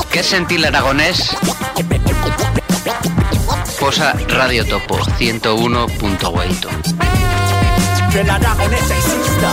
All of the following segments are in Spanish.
¿Qué sentí el aragonés? Posa Radio Topo 101.8. Que el aragonés exista.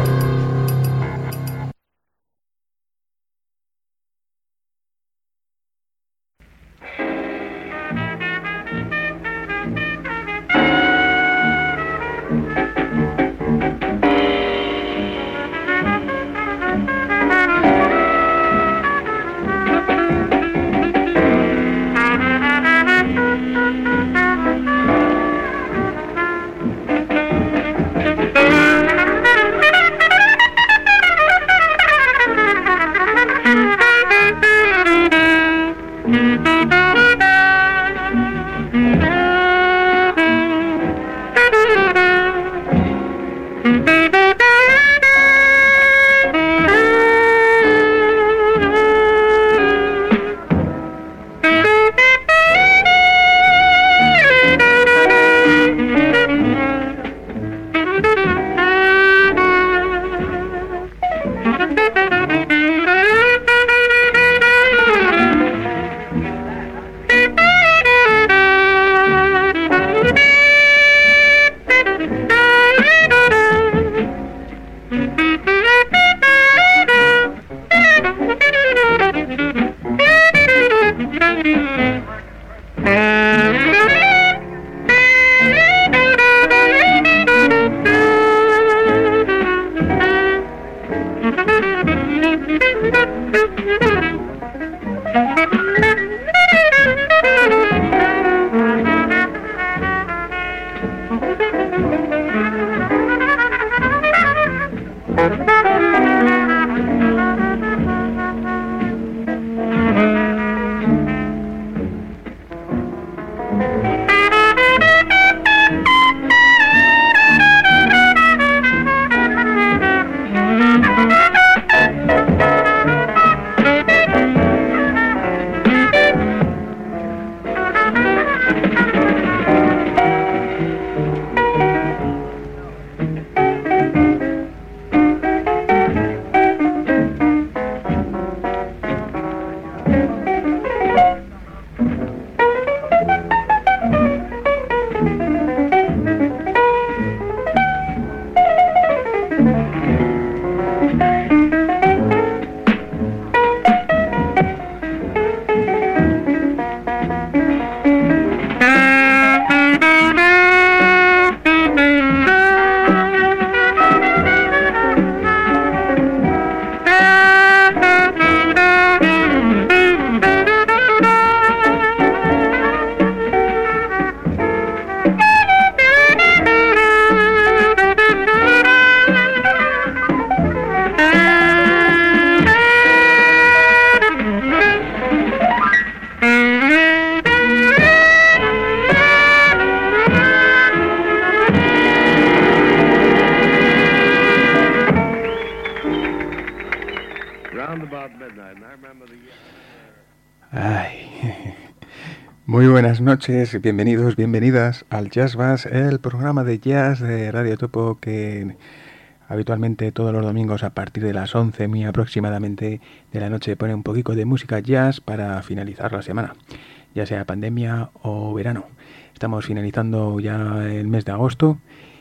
Muy buenas noches, bienvenidos, bienvenidas al Jazz Bass, el programa de jazz de Radio Topo que habitualmente todos los domingos a partir de las 11 muy aproximadamente de la noche pone un poquito de música jazz para finalizar la semana, ya sea pandemia o verano. Estamos finalizando ya el mes de agosto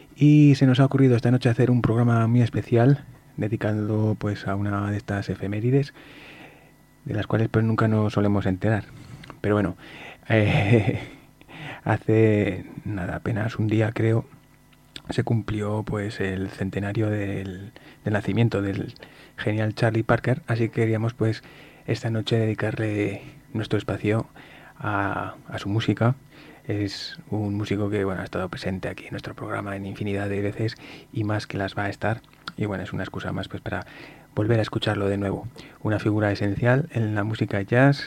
y se nos ha ocurrido esta noche hacer un programa muy especial dedicado pues a una de estas efemérides de las cuales pues nunca nos solemos enterar. Pero bueno, hace nada, apenas un día creo, se cumplió pues el centenario del nacimiento del genial Charlie Parker, así que queríamos pues esta noche dedicarle nuestro espacio a su música. Es un músico que bueno ha estado presente aquí en nuestro programa en infinidad de veces y más que las va a estar, y bueno, es una excusa más pues para volver a escucharlo de nuevo. Una figura esencial en la música jazz,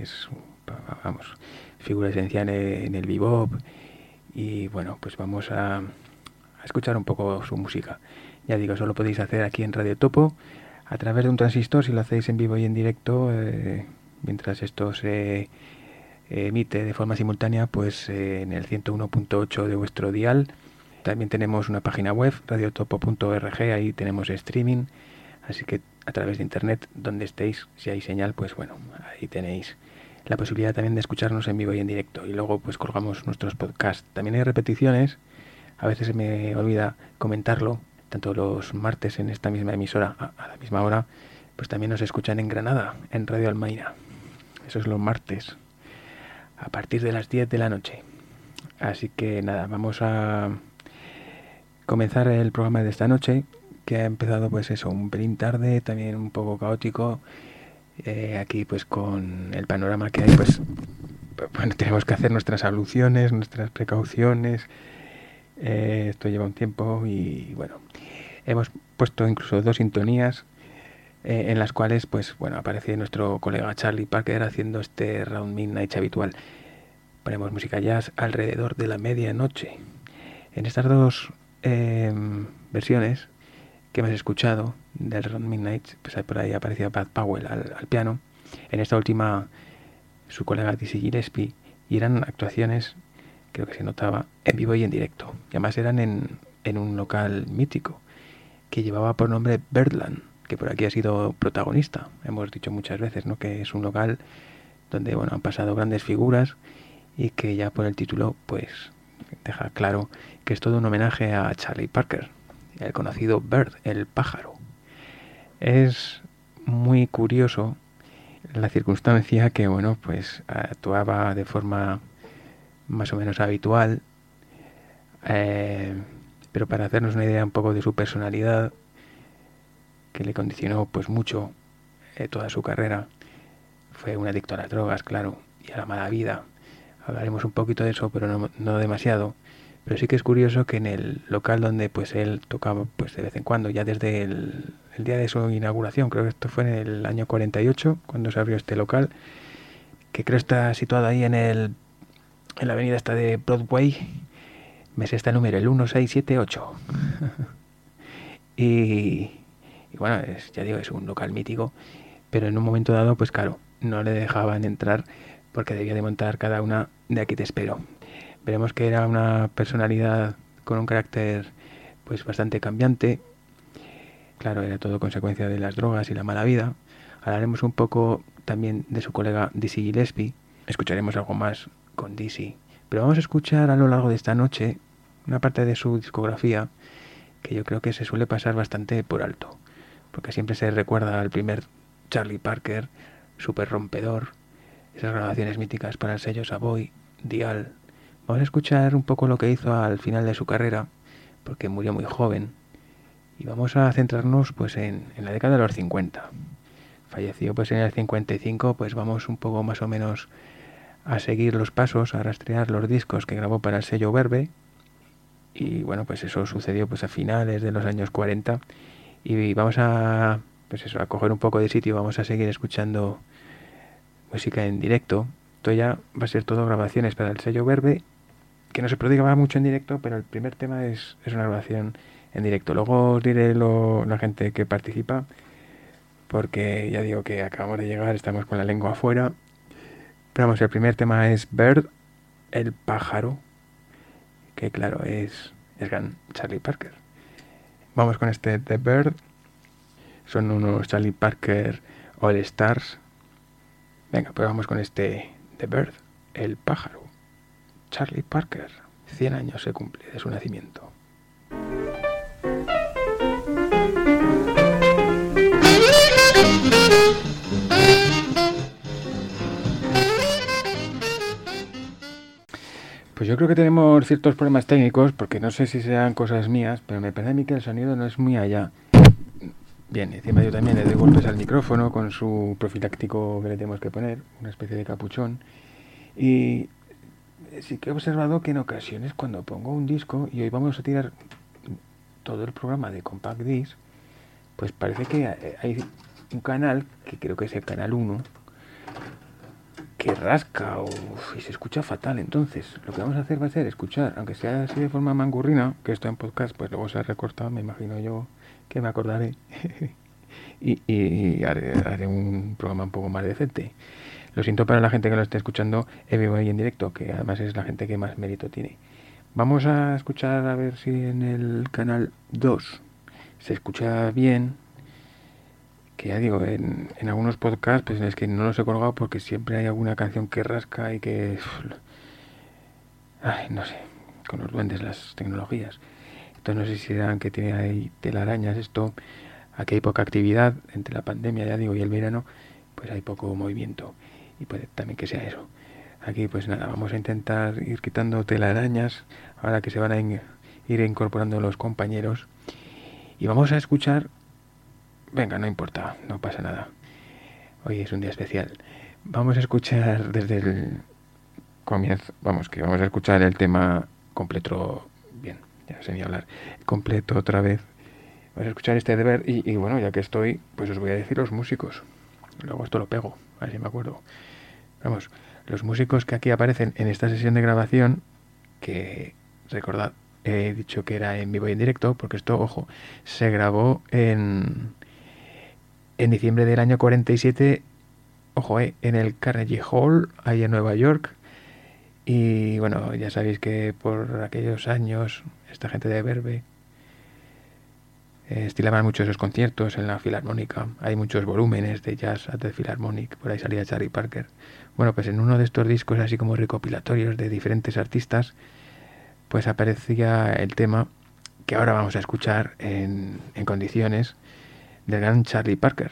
figura esencial en el bebop, y bueno, pues vamos a escuchar un poco su música. Ya digo, eso lo podéis hacer aquí en Radio Topo a través de un transistor si lo hacéis en vivo y en directo, mientras esto se emite de forma simultánea pues en el 101.8 de vuestro dial. También tenemos una página web, radiotopo.org, ahí tenemos streaming, así que a través de internet, donde estéis, si hay señal, pues bueno, ahí tenéis la posibilidad también de escucharnos en vivo y en directo. Y luego pues colgamos nuestros podcasts. También hay repeticiones, a veces se me olvida comentarlo, tanto los martes en esta misma emisora a la misma hora, pues también nos escuchan en Granada, en Radio Almaina. Eso es los martes, a partir de las 10 de la noche. Así que nada, vamos a comenzar el programa de esta noche, que ha empezado pues eso, un pelín tarde, también un poco caótico. Aquí pues con el panorama que hay, pues bueno, tenemos que hacer nuestras soluciones, nuestras precauciones. Esto lleva un tiempo y bueno, hemos puesto incluso 2 sintonías en las cuales pues bueno, aparece nuestro colega Charlie Parker haciendo este Round Midnight habitual. Ponemos música jazz alrededor de la medianoche. En estas 2 versiones que hemos escuchado del Round Midnight, pues por ahí aparecía Bud Powell al piano. En esta última su colega Dizzy Gillespie, y eran actuaciones, creo que se notaba, en vivo y en directo. Y además eran en un local mítico que llevaba por nombre Birdland, que por aquí ha sido protagonista. Hemos dicho muchas veces, ¿no?, que es un local donde bueno, han pasado grandes figuras y que ya por el título pues deja claro que es todo un homenaje a Charlie Parker, el conocido Bird, el pájaro. Es muy curioso la circunstancia que bueno, pues actuaba de forma más o menos habitual, pero para hacernos una idea un poco de su personalidad, que le condicionó pues mucho toda su carrera, fue un adicto a las drogas, claro, y a la mala vida. Hablaremos un poquito de eso, pero no demasiado. Pero sí que es curioso que en el local donde pues él tocaba pues de vez en cuando, ya desde el día de su inauguración, creo que esto fue en el año 48, cuando se abrió este local, que creo está situado ahí en la avenida esta de Broadway, me sé este número, el 1678. y bueno, ya digo, es un local mítico, pero en un momento dado, pues claro, no le dejaban entrar porque debía de montar cada una de Aquí te espero. Veremos que era una personalidad con un carácter pues bastante cambiante. Claro, era todo consecuencia de las drogas y la mala vida. Hablaremos un poco también de su colega Dizzy Gillespie. Escucharemos algo más con Dizzy. Pero vamos a escuchar a lo largo de esta noche una parte de su discografía que yo creo que se suele pasar bastante por alto, porque siempre se recuerda al primer Charlie Parker, súper rompedor, esas grabaciones míticas para el sello Savoy, Dial. Vamos a escuchar un poco lo que hizo al final de su carrera, porque murió muy joven, y vamos a centrarnos pues en la década de los 50. Falleció pues en el 55, pues vamos un poco más o menos a seguir los pasos, a rastrear los discos que grabó para el sello Verve, y bueno, pues eso sucedió pues a finales de los años 40, y vamos a pues eso, a coger un poco de sitio, vamos a seguir escuchando música en directo. Esto ya va a ser todo grabaciones para el sello Verve, que no se prodiga mucho en directo, pero el primer tema es una grabación en directo. Luego os diré la gente que participa, porque ya digo que acabamos de llegar, estamos con la lengua afuera. Pero vamos, el primer tema es Bird, el pájaro, que claro, es gran Charlie Parker. Vamos con este The Bird. Son unos Charlie Parker All Stars. Venga, pues vamos con este The Bird, el pájaro. Charlie Parker, 100 años se cumple de su nacimiento. Pues yo creo que tenemos ciertos problemas técnicos, porque no sé si sean cosas mías, pero me parece a mí que el sonido no es muy allá. Bien, encima yo también le doy golpes al micrófono con su profiláctico que le tenemos que poner, una especie de capuchón. Y sí que he observado que en ocasiones cuando pongo un disco, y hoy vamos a tirar todo el programa de Compact Disc, pues parece que hay un canal, que creo que es el canal 1, que rasca y se escucha fatal. Entonces lo que vamos a hacer va a ser escuchar, aunque sea así de forma mangurrina, que esto en podcast pues luego se ha recortado, me imagino yo que me acordaré y haré un programa un poco más decente. Lo siento para la gente que lo esté escuchando en vivo y en directo, que además es la gente que más mérito tiene. Vamos a escuchar a ver si en el canal 2 se escucha bien. que ya digo, en algunos podcasts pues es que no los he colgado porque siempre hay alguna canción que rasca y que... Ay, no sé, con los duendes las tecnologías. Entonces no sé si serán que tiene ahí telarañas esto, aquí hay poca actividad entre la pandemia, ya digo, y el verano, pues hay poco movimiento y puede también que sea eso. Aquí pues nada, vamos a intentar ir quitando telarañas ahora que se van a ir incorporando los compañeros y vamos a escuchar, venga, no importa, no pasa nada, hoy es un día especial, vamos a escuchar desde el comienzo, vamos a escuchar el tema completo, bien, ya sé ni hablar, completo otra vez, vamos a escuchar este deber y bueno, ya que estoy, pues os voy a decir los músicos, luego esto lo pego, a ver si me acuerdo, vamos. Los músicos que aquí aparecen en esta sesión de grabación, que recordad, he dicho que era en vivo y en directo, porque esto, ojo, se grabó en diciembre del año 47, ojo, en el Carnegie Hall, ahí en Nueva York. Y bueno, ya sabéis que por aquellos años, esta gente de Verve estilaban mucho esos conciertos en la Filarmónica. Hay muchos volúmenes de jazz at the Philharmonic, por ahí salía Charlie Parker. Bueno, pues en uno de estos discos así como recopilatorios de diferentes artistas, pues aparecía el tema que ahora vamos a escuchar en condiciones del gran Charlie Parker.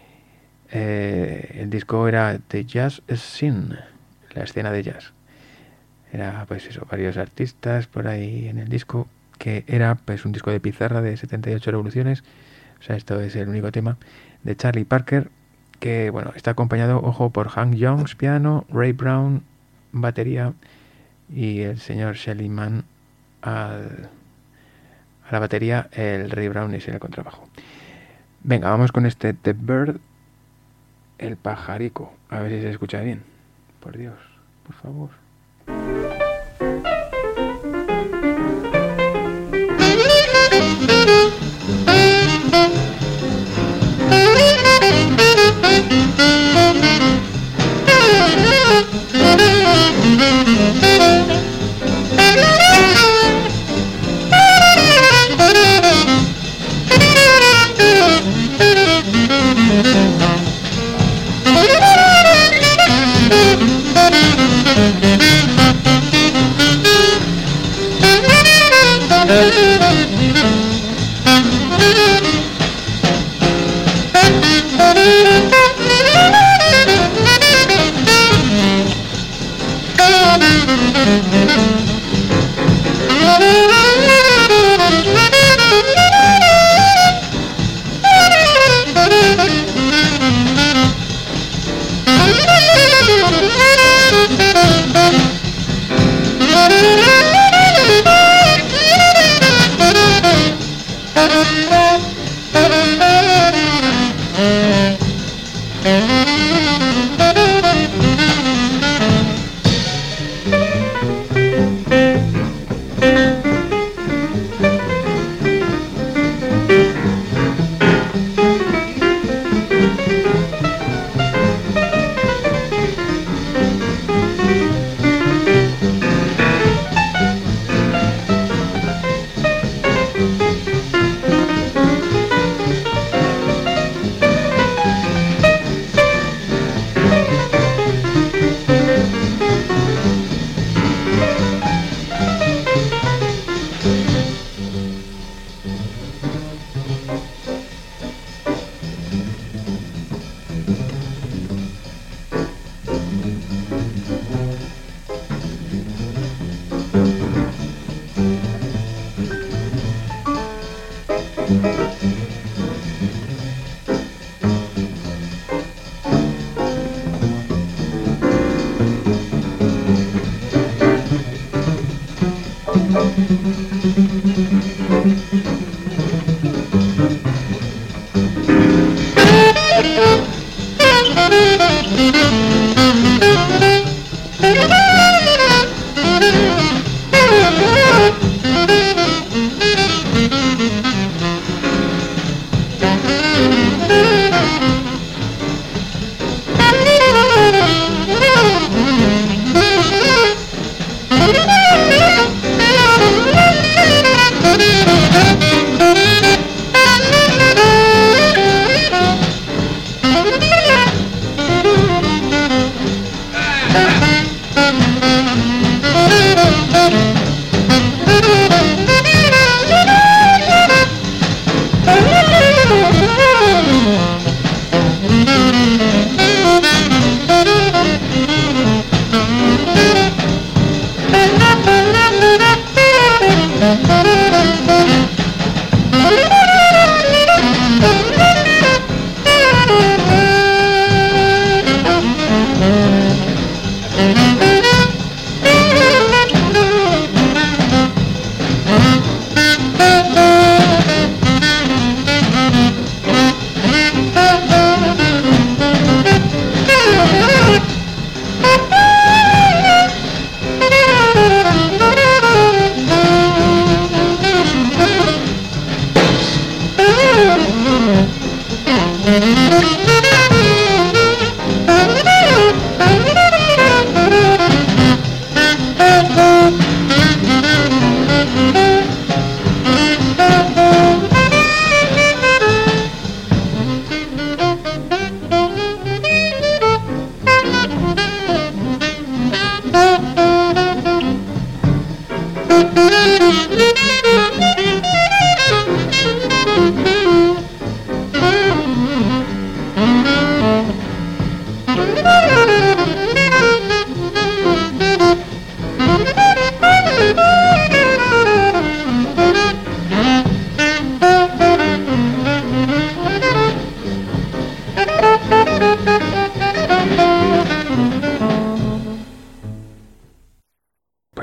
El disco era The Jazz Scene, la escena de jazz. Era pues eso, varios artistas por ahí en el disco, que era pues un disco de pizarra de 78 revoluciones, o sea, esto es el único tema de Charlie Parker, que bueno, está acompañado, ojo, por Hank Jones, piano, Ray Brown, batería, y el señor Shelly Manne a la batería, el Ray Brown es el contrabajo. Venga, vamos con este The Bird, el pajarico, a ver si se escucha bien, por Dios, por favor.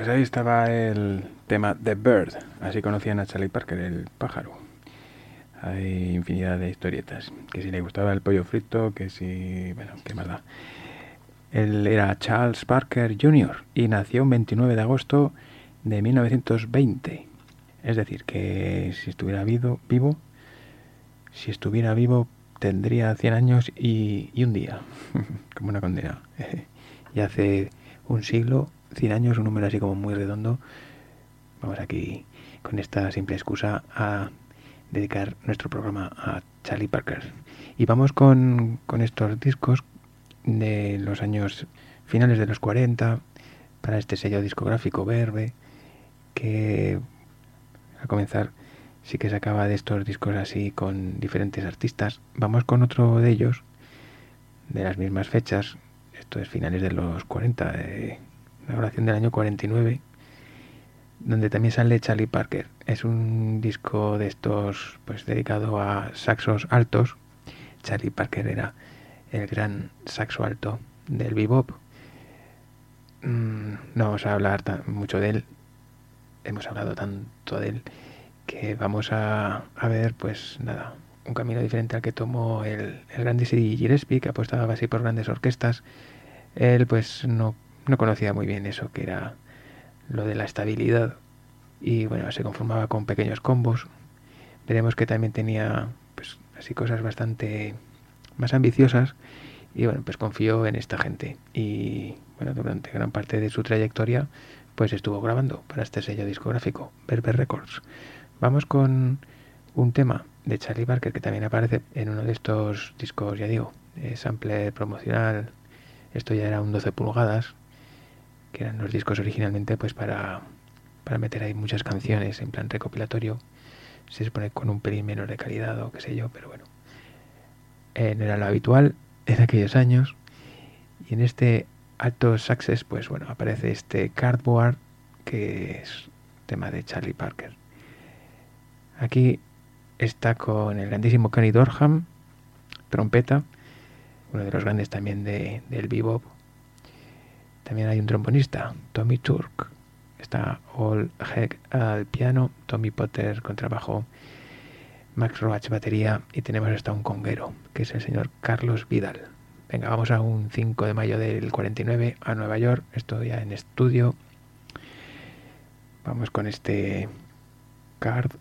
Pues ahí estaba el tema The Bird, así conocían a Charlie Parker, el pájaro. Hay infinidad de historietas, que si le gustaba el pollo frito, que si... bueno, qué más da. Él era Charles Parker Jr. y nació el 29 de agosto de 1920. Es decir, que si estuviera vivo, tendría 100 años y un día, como una condena. Y hace un siglo, 100 años, un número así como muy redondo. Vamos aquí con esta simple excusa a dedicar nuestro programa a Charlie Parker. Y vamos con estos discos de los años finales de los 40 para este sello discográfico Verve, que a comenzar sí que sacaba de estos discos así con diferentes artistas. Vamos con otro de ellos, de las mismas fechas. Esto es finales de los 40, de la grabación del año 49, donde también sale Charlie Parker. Es un disco de estos pues dedicado a saxos altos. Charlie Parker era el gran saxo alto del bebop. No vamos a hablar mucho de él. Hemos hablado tanto de él que vamos a ver, pues nada, un camino diferente al que tomó el gran Dizzy Gillespie, que apostaba así por grandes orquestas. Él pues no conocía muy bien eso que era lo de la estabilidad y bueno, se conformaba con pequeños combos. Veremos que también tenía pues así cosas bastante más ambiciosas y bueno, pues confió en esta gente y bueno, durante gran parte de su trayectoria pues estuvo grabando para este sello discográfico, Verve Records. Vamos con un tema de Charlie Parker que también aparece en uno de estos discos, ya digo, sample promocional. Esto ya era un 12 pulgadas, que eran los discos originalmente pues para meter ahí muchas canciones en plan recopilatorio. Se supone con un pelín menos de calidad o qué sé yo, pero bueno, no era lo habitual en aquellos años. Y en este Alto Success pues bueno, aparece este Cardboard, que es tema de Charlie Parker. Aquí está con el grandísimo Kenny Dorham, trompeta, uno de los grandes también del bebop. También hay un trombonista, Tommy Turk. Está Ol Heck al piano, Tommy Potter contrabajo, Max Roach batería y tenemos hasta un conguero, que es el señor Carlos Vidal. Venga, vamos a un 5 de mayo del 49 a Nueva York. Esto ya en estudio. Vamos con este Cardboard.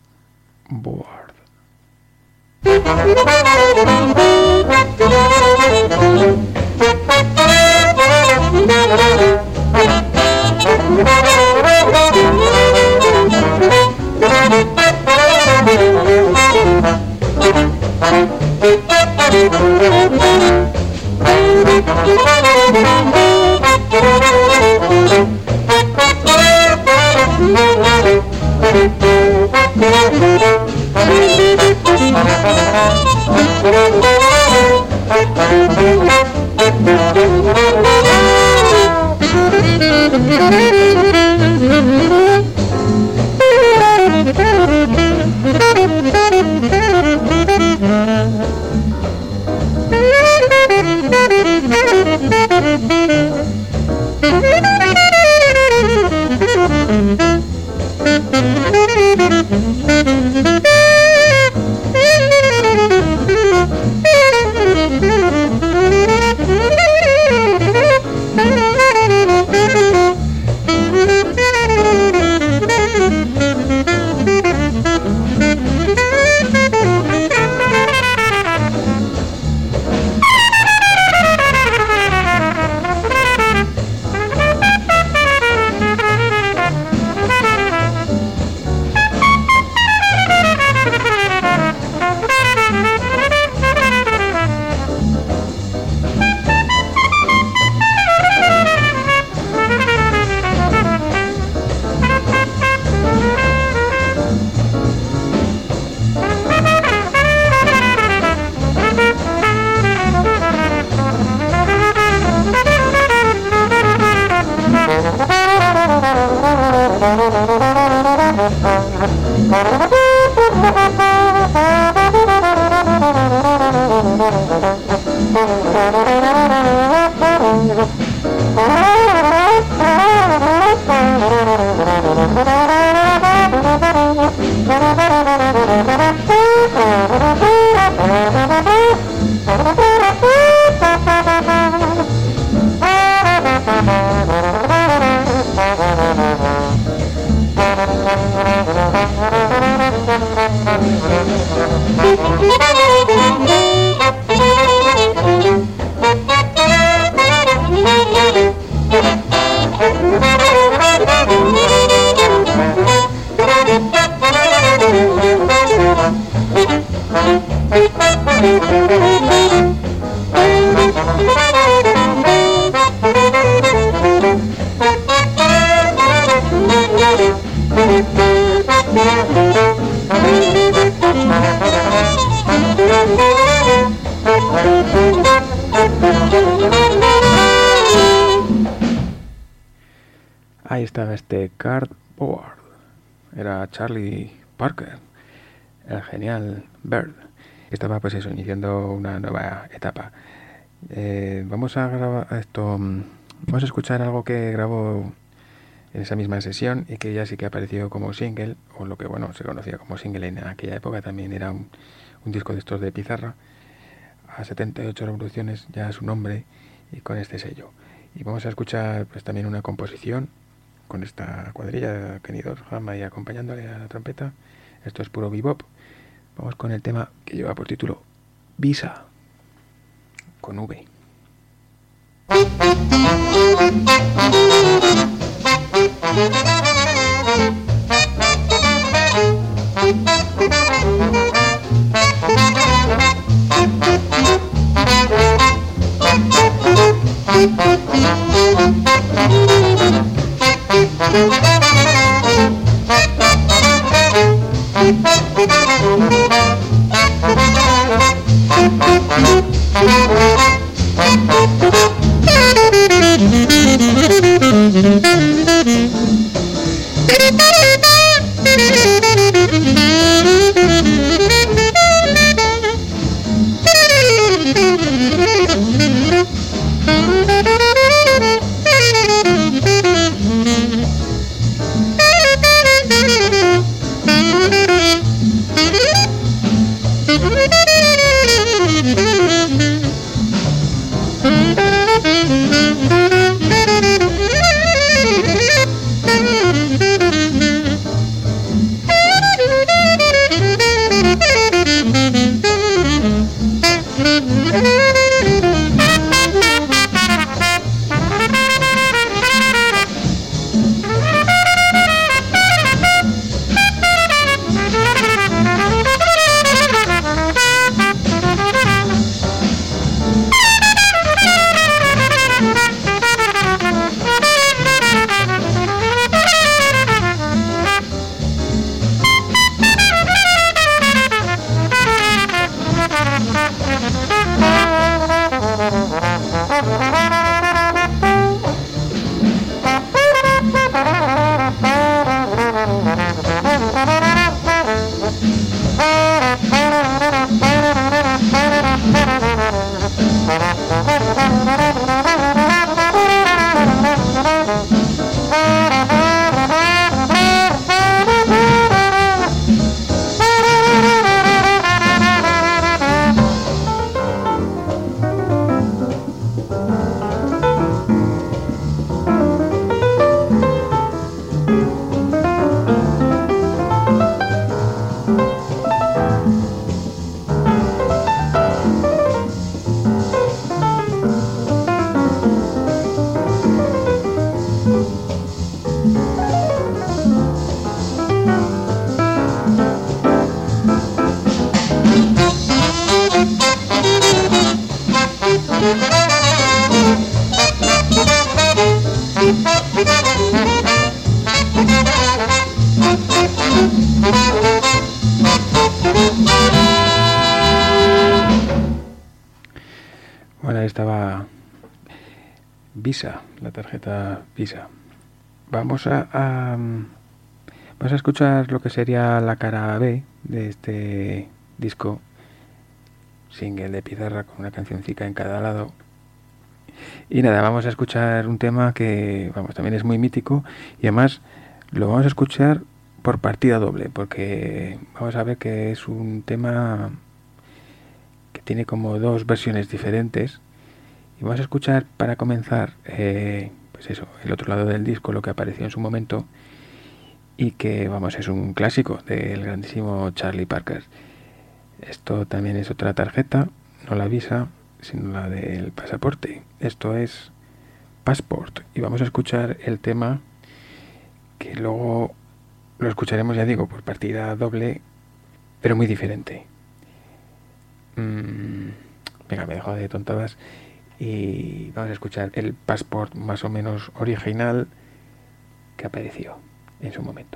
Ahí estaba este Cardboard. Era Charlie Parker, el genial Bird. Estaba pues eso, iniciando una nueva etapa. Vamos a grabar esto. Vamos a escuchar algo que grabó en esa misma sesión y que ya sí que apareció como single, o lo que bueno se conocía como single en aquella época. También era un disco de estos de pizarra a 78 revoluciones, ya su nombre, y con este sello. Y vamos a escuchar pues también una composición con esta cuadrilla, Kenny Dorham ahí acompañándole a la trompeta. Esto es puro bebop. Vamos con el tema que lleva por título Visa, con V. Bueno, ahí estaba Visa, la tarjeta Visa. Vamos a escuchar lo que sería la cara B de este disco, single de pizarra con una cancioncica en cada lado. Y nada, vamos a escuchar un tema que, vamos, también es muy mítico y además lo vamos a escuchar por partida doble, porque vamos a ver que es un tema que tiene como dos versiones diferentes. Y vamos a escuchar, para comenzar, pues eso, el otro lado del disco, lo que apareció en su momento, y que, vamos, es un clásico del grandísimo Charlie Parker. Esto también es otra tarjeta, no la Visa, sino la del pasaporte. Esto es Passport, y vamos a escuchar el tema, que luego lo escucharemos, ya digo, por partida doble, pero muy diferente. Venga, me dejo de tontadas y vamos a escuchar el Passport más o menos original que apareció en su momento.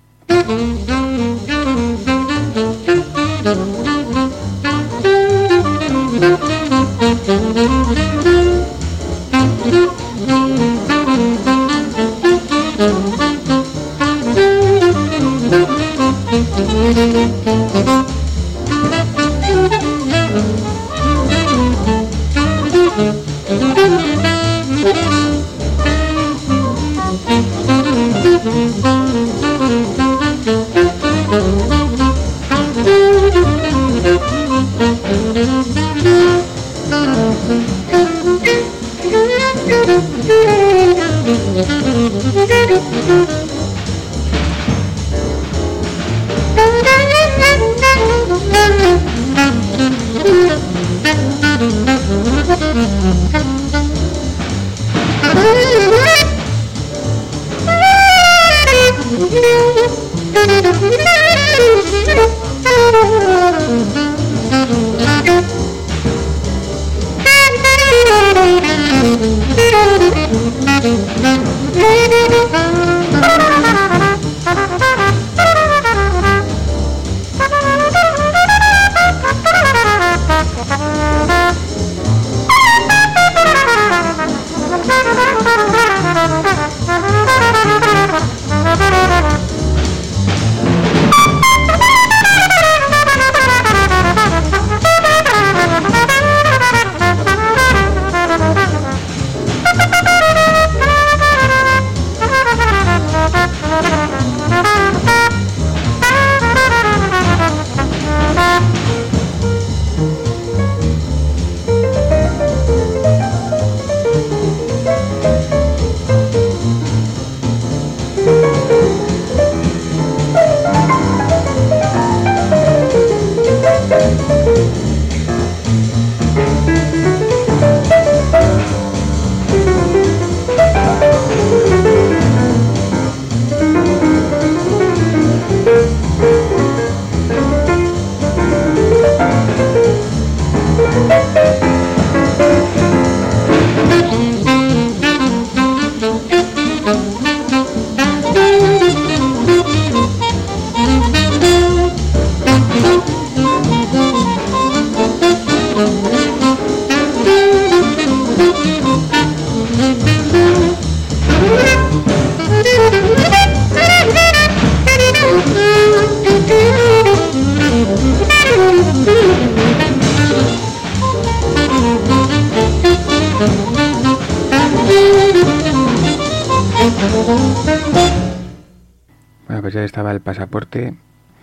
Bueno, pues ya estaba el pasaporte,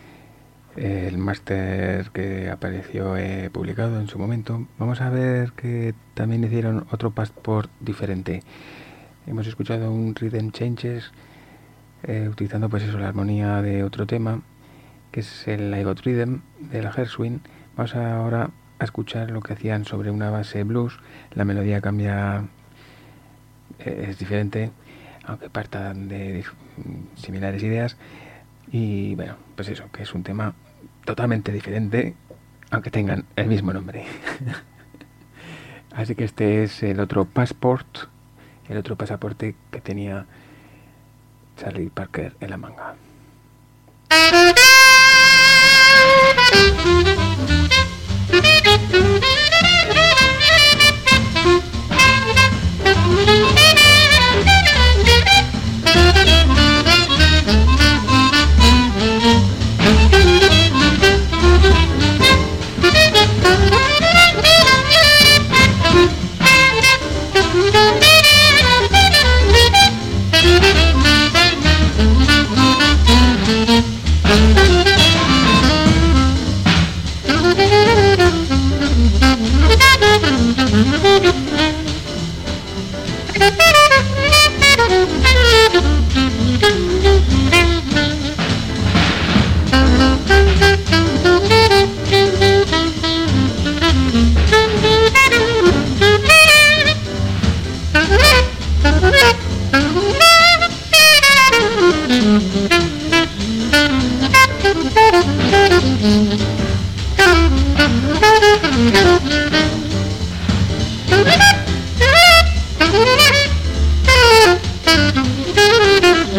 el máster que apareció publicado en su momento. Vamos a ver que también hicieron otro passport diferente. Hemos escuchado un Rhythm Changes utilizando pues eso, la armonía de otro tema, que es el I Got Rhythm de la Gershwin. Vamos ahora a escuchar lo que hacían sobre una base blues. La melodía cambia, es diferente, aunque partan de similares ideas. Y bueno, pues eso, que es un tema totalmente diferente, aunque tengan el mismo nombre. Así que este es el otro passport, el otro pasaporte que tenía Charlie Parker en la manga.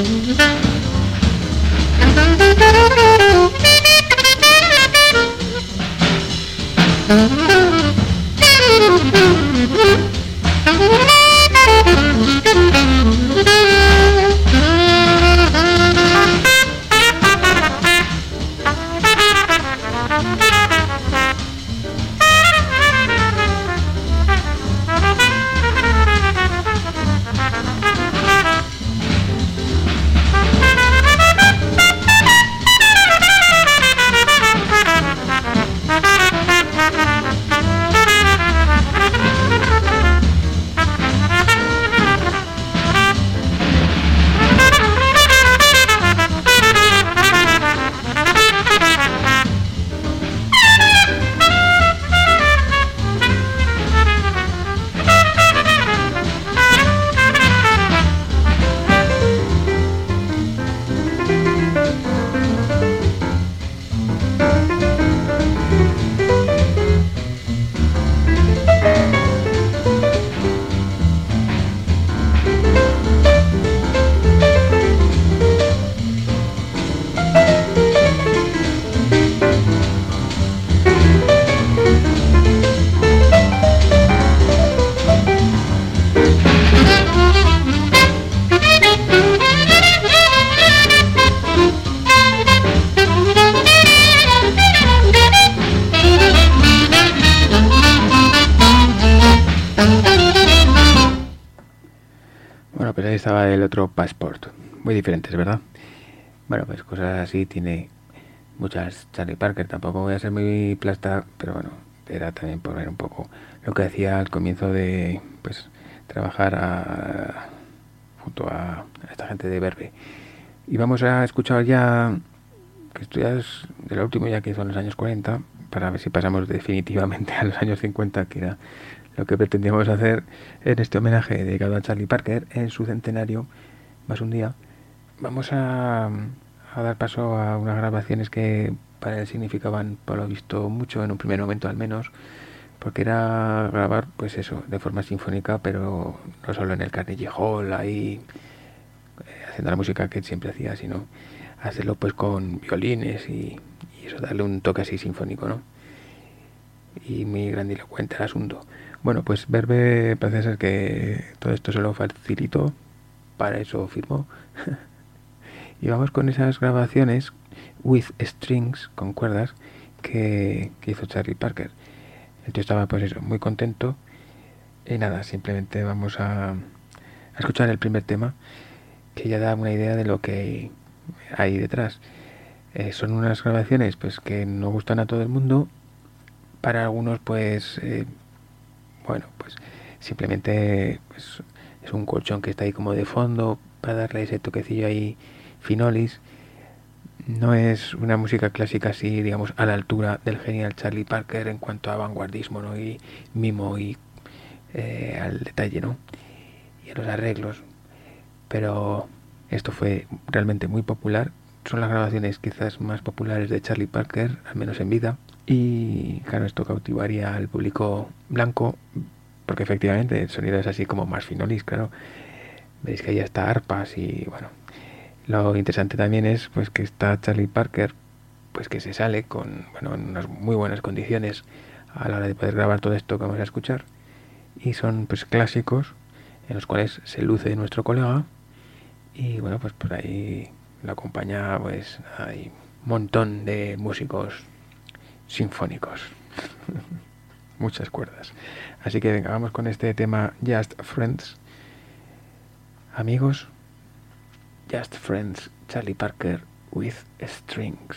Bueno, pues ahí estaba el otro Passport. Muy diferentes, ¿verdad? Bueno, pues cosas así tiene muchas Charlie Parker. Tampoco voy a ser muy plasta, pero bueno, era también por ver un poco lo que hacía al comienzo de pues trabajar junto a esta gente de Verve. Y vamos a escuchar ya, que esto ya es de lo último ya que hizo en los años 40, para ver si pasamos definitivamente a los años 50, que era lo que pretendíamos hacer en este homenaje dedicado a Charlie Parker en su centenario, más un día. Vamos a dar paso a unas grabaciones que para él significaban, por lo visto, mucho, en un primer momento al menos, porque era grabar, pues eso, de forma sinfónica, pero no solo en el Carnegie Hall, ahí haciendo la música que él siempre hacía, sino hacerlo pues con violines y eso, darle un toque así sinfónico, ¿no? Y muy grandilocuente el asunto. Bueno, pues Verve parece ser que todo esto se lo facilitó, para eso firmó. Y vamos con esas grabaciones with strings, con cuerdas, que hizo Charlie Parker. El tío estaba pues eso, muy contento. Y nada, simplemente vamos a escuchar el primer tema, que ya da una idea de lo que hay detrás. Son unas grabaciones pues que no gustan a todo el mundo. Para algunos pues bueno, pues simplemente pues, es un colchón que está ahí como de fondo para darle ese toquecillo ahí finolis. No es una música clásica así, digamos, a la altura del genial Charlie Parker en cuanto a vanguardismo, ¿no? Y mimo y al detalle, ¿no? Y a los arreglos. Pero esto fue realmente muy popular. Son las grabaciones quizás más populares de Charlie Parker, al menos en vida. Y claro, esto cautivaría al público blanco, porque efectivamente el sonido es así como más finolis, claro. Veis que ahí está arpas y bueno. Lo interesante también es pues que está Charlie Parker, pues que se sale con bueno, en unas muy buenas condiciones a la hora de poder grabar todo esto que vamos a escuchar. Y son pues clásicos en los cuales se luce nuestro colega. Y bueno, pues por ahí lo acompaña pues hay un montón de músicos sinfónicos. Muchas cuerdas. Así que venga, vamos con este tema Just Friends. Amigos, Just Friends, Charlie Parker with strings.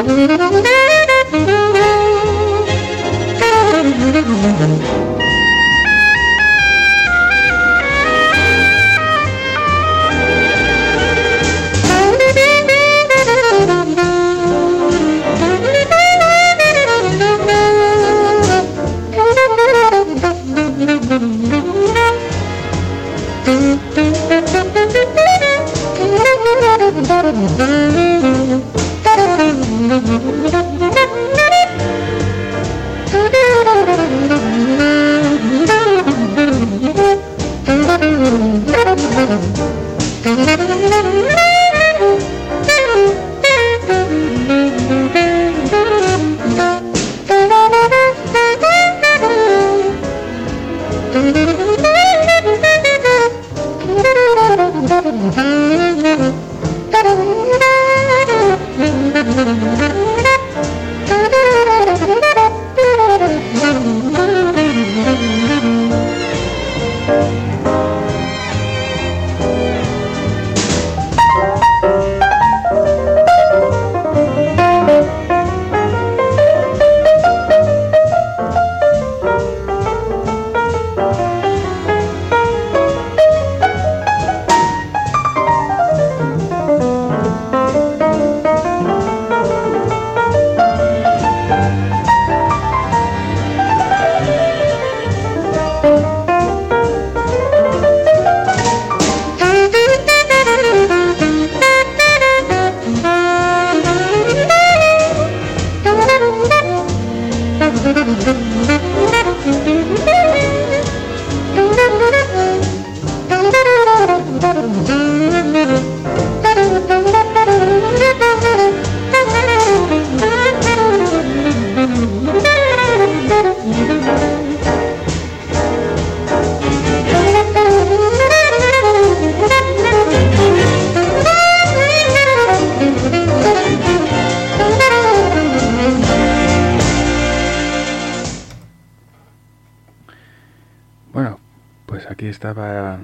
Estaba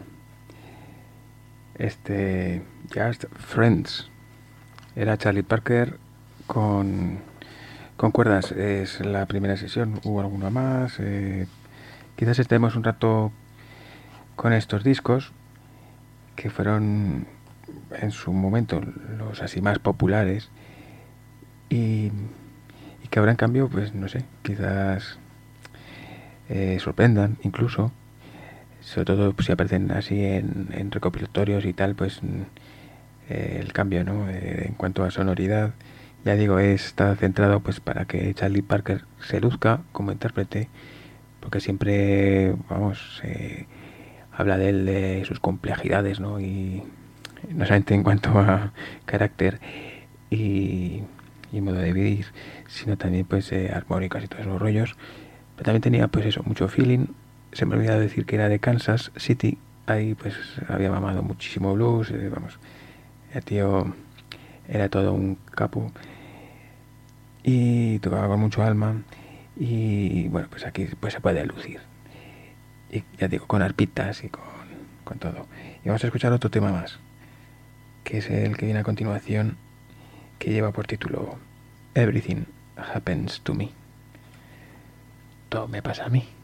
Just Friends, era Charlie Parker con cuerdas. Es la primera sesión, hubo alguna más, quizás estemos un rato con estos discos que fueron en su momento los así más populares y que ahora en cambio pues no sé, quizás sorprendan incluso. Sobre todo pues, si aparecen así en recopilatorios y tal, pues el cambio, ¿no? En cuanto a sonoridad, ya digo, está centrado pues para que Charlie Parker se luzca como intérprete, porque siempre, vamos, habla de él, de sus complejidades, ¿no? Y no solamente en cuanto a carácter y modo de vivir, sino también pues armónicas y todos esos rollos. Pero también tenía pues eso, mucho feeling. Se me ha olvidado decir que era de Kansas City. Ahí pues había mamado muchísimo blues, vamos, el tío era todo un capo y tocaba con mucho alma. Y bueno, pues aquí pues se puede lucir, y ya digo, con arpitas y con todo. Y vamos a escuchar otro tema más, que es el que viene a continuación, que lleva por título Everything Happens to Me. Todo me pasa a mí.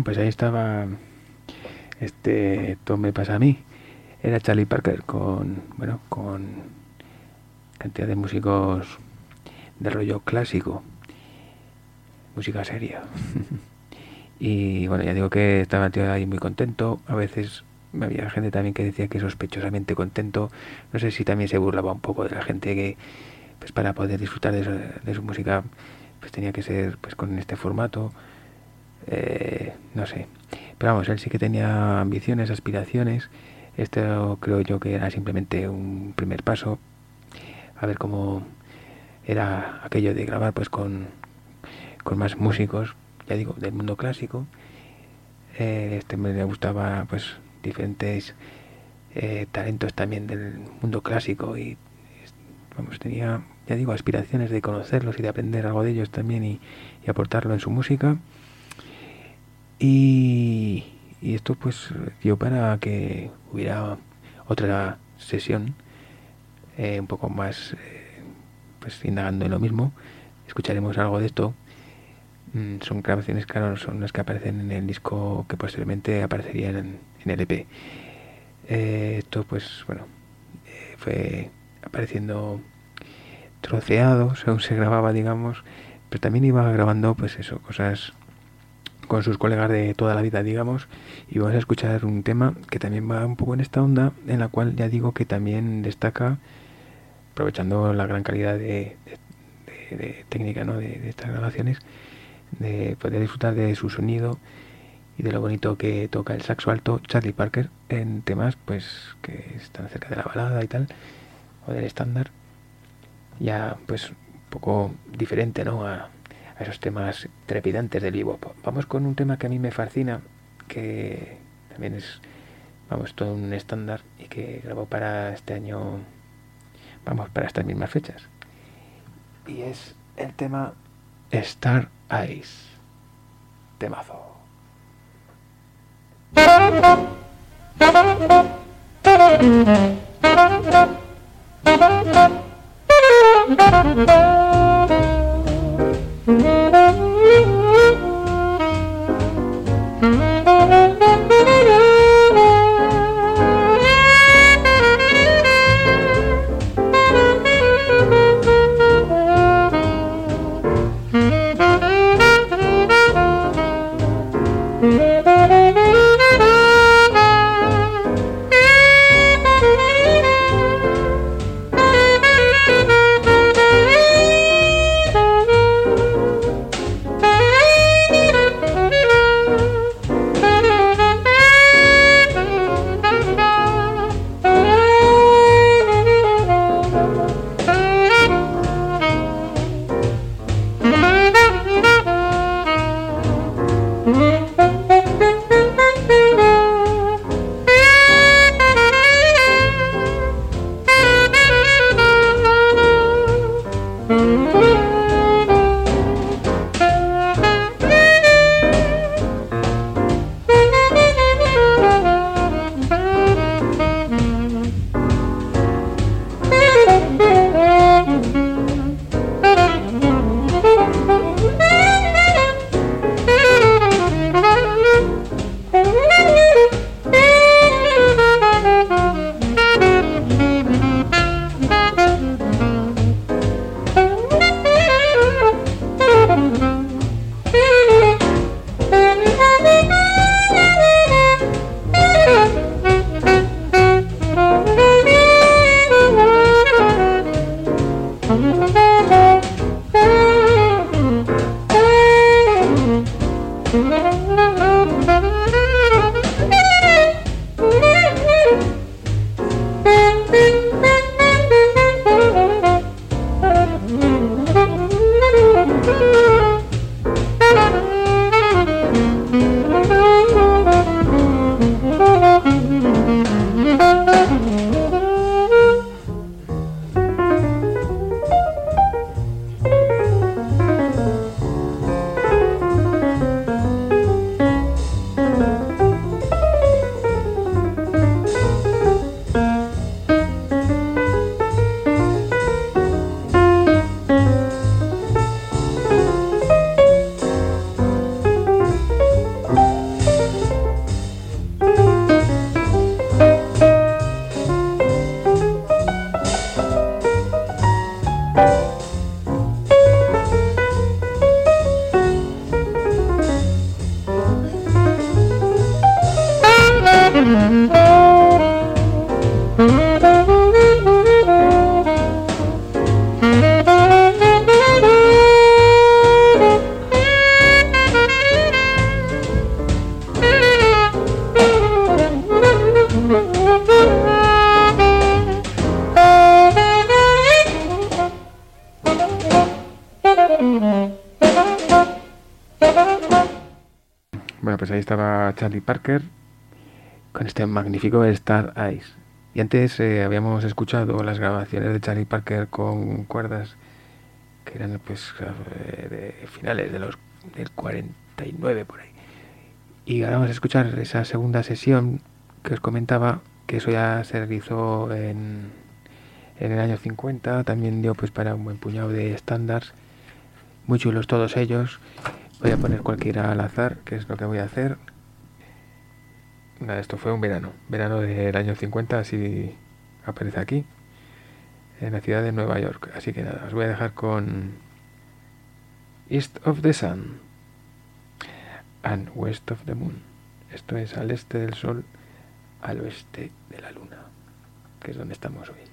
Bien, pues ahí estaba Todo me pasa a mí. Era Charlie Parker con cantidad de músicos de rollo clásico, música seria. Y bueno, ya digo que estaba el tío ahí muy contento. A veces había gente también que decía que sospechosamente contento. No sé si también se burlaba un poco de la gente que, pues para poder disfrutar de su música, pues tenía que ser pues con este formato. No sé. Pero vamos, él sí que tenía ambiciones, aspiraciones. Esto creo yo que era simplemente un primer paso. A ver cómo era aquello de grabar pues con más músicos, ya digo, del mundo clásico. Me le gustaba pues diferentes talentos también del mundo clásico y vamos, tenía, ya digo, aspiraciones de conocerlos y de aprender algo de ellos también y aportarlo en su música. Y esto pues dio para que hubiera otra sesión un poco más pues indagando en lo mismo. Escucharemos algo de esto. Son grabaciones, claro, son las que aparecen en el disco que posteriormente aparecería en el EP. Esto pues bueno, fue apareciendo troceado según se grababa, digamos, pero también iba grabando pues eso, cosas con sus colegas de toda la vida, digamos. Y vamos a escuchar un tema que también va un poco en esta onda, en la cual ya digo que también destaca, aprovechando la gran calidad de técnica, ¿no?, de estas grabaciones, de poder disfrutar de su sonido y de lo bonito que toca el saxo alto Charlie Parker en temas pues que están cerca de la balada y tal, o del estándar, ya pues un poco diferente, ¿no?, a esos temas trepidantes del bebop. Vamos con un tema que a mí me fascina, que también es, vamos, todo un estándar y que grabó para este año, vamos, para estas mismas fechas, y es el tema Star Eyes. Temazo. pues ahí estaba Charlie Parker con este magnífico Star Eyes. Y antes habíamos escuchado las grabaciones de Charlie Parker con cuerdas que eran pues de finales del 49 por ahí. Y ahora vamos a escuchar esa segunda sesión que os comentaba, que eso ya se realizó en el año 50. También dio pues para un buen puñado de estándares, muy chulos todos ellos. Voy a poner cualquiera al azar, que es lo que voy a hacer. Nada, esto fue un verano del año 50, así aparece aquí, en la ciudad de Nueva York. Así que nada, os voy a dejar con East of the Sun and West of the Moon. Esto es al este del sol, al oeste de la luna, que es donde estamos hoy.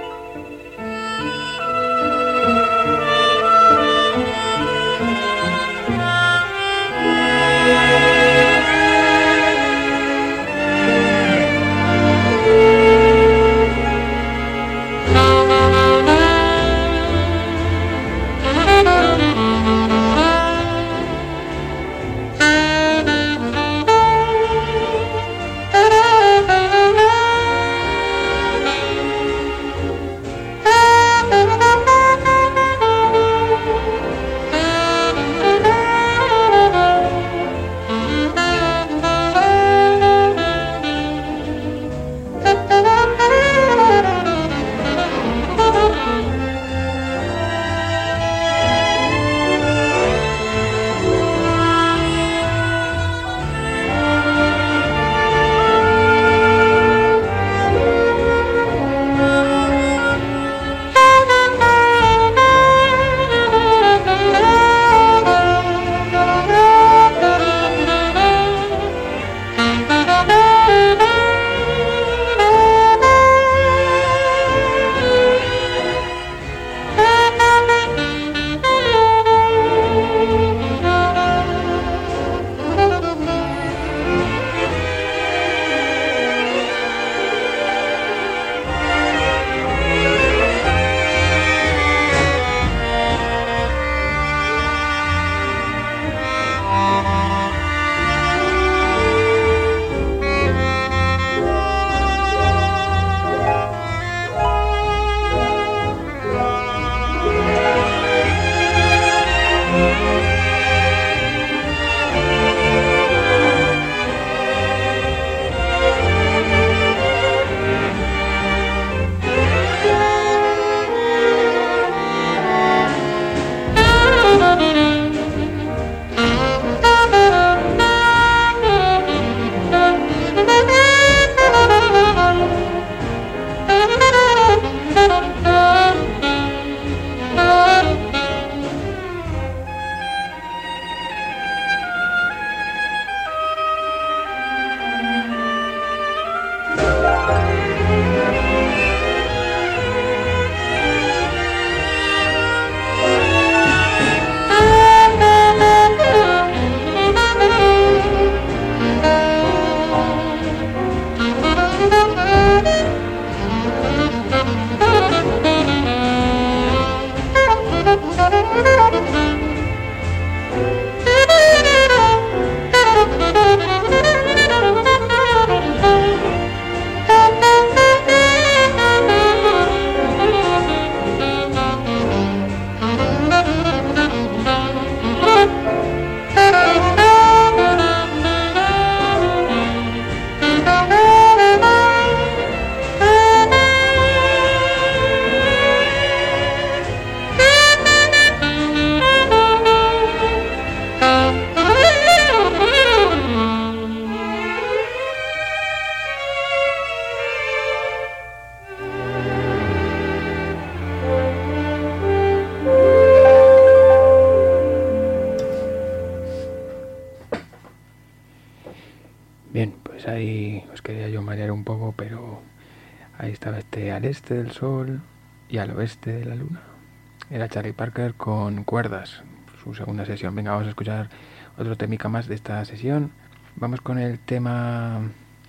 Bien, pues ahí os quería yo marear un poco, pero ahí estaba este al este del sol y al oeste de la luna. Era Charlie Parker con cuerdas, su segunda sesión. Venga, vamos a escuchar otro temica más de esta sesión. Vamos con el tema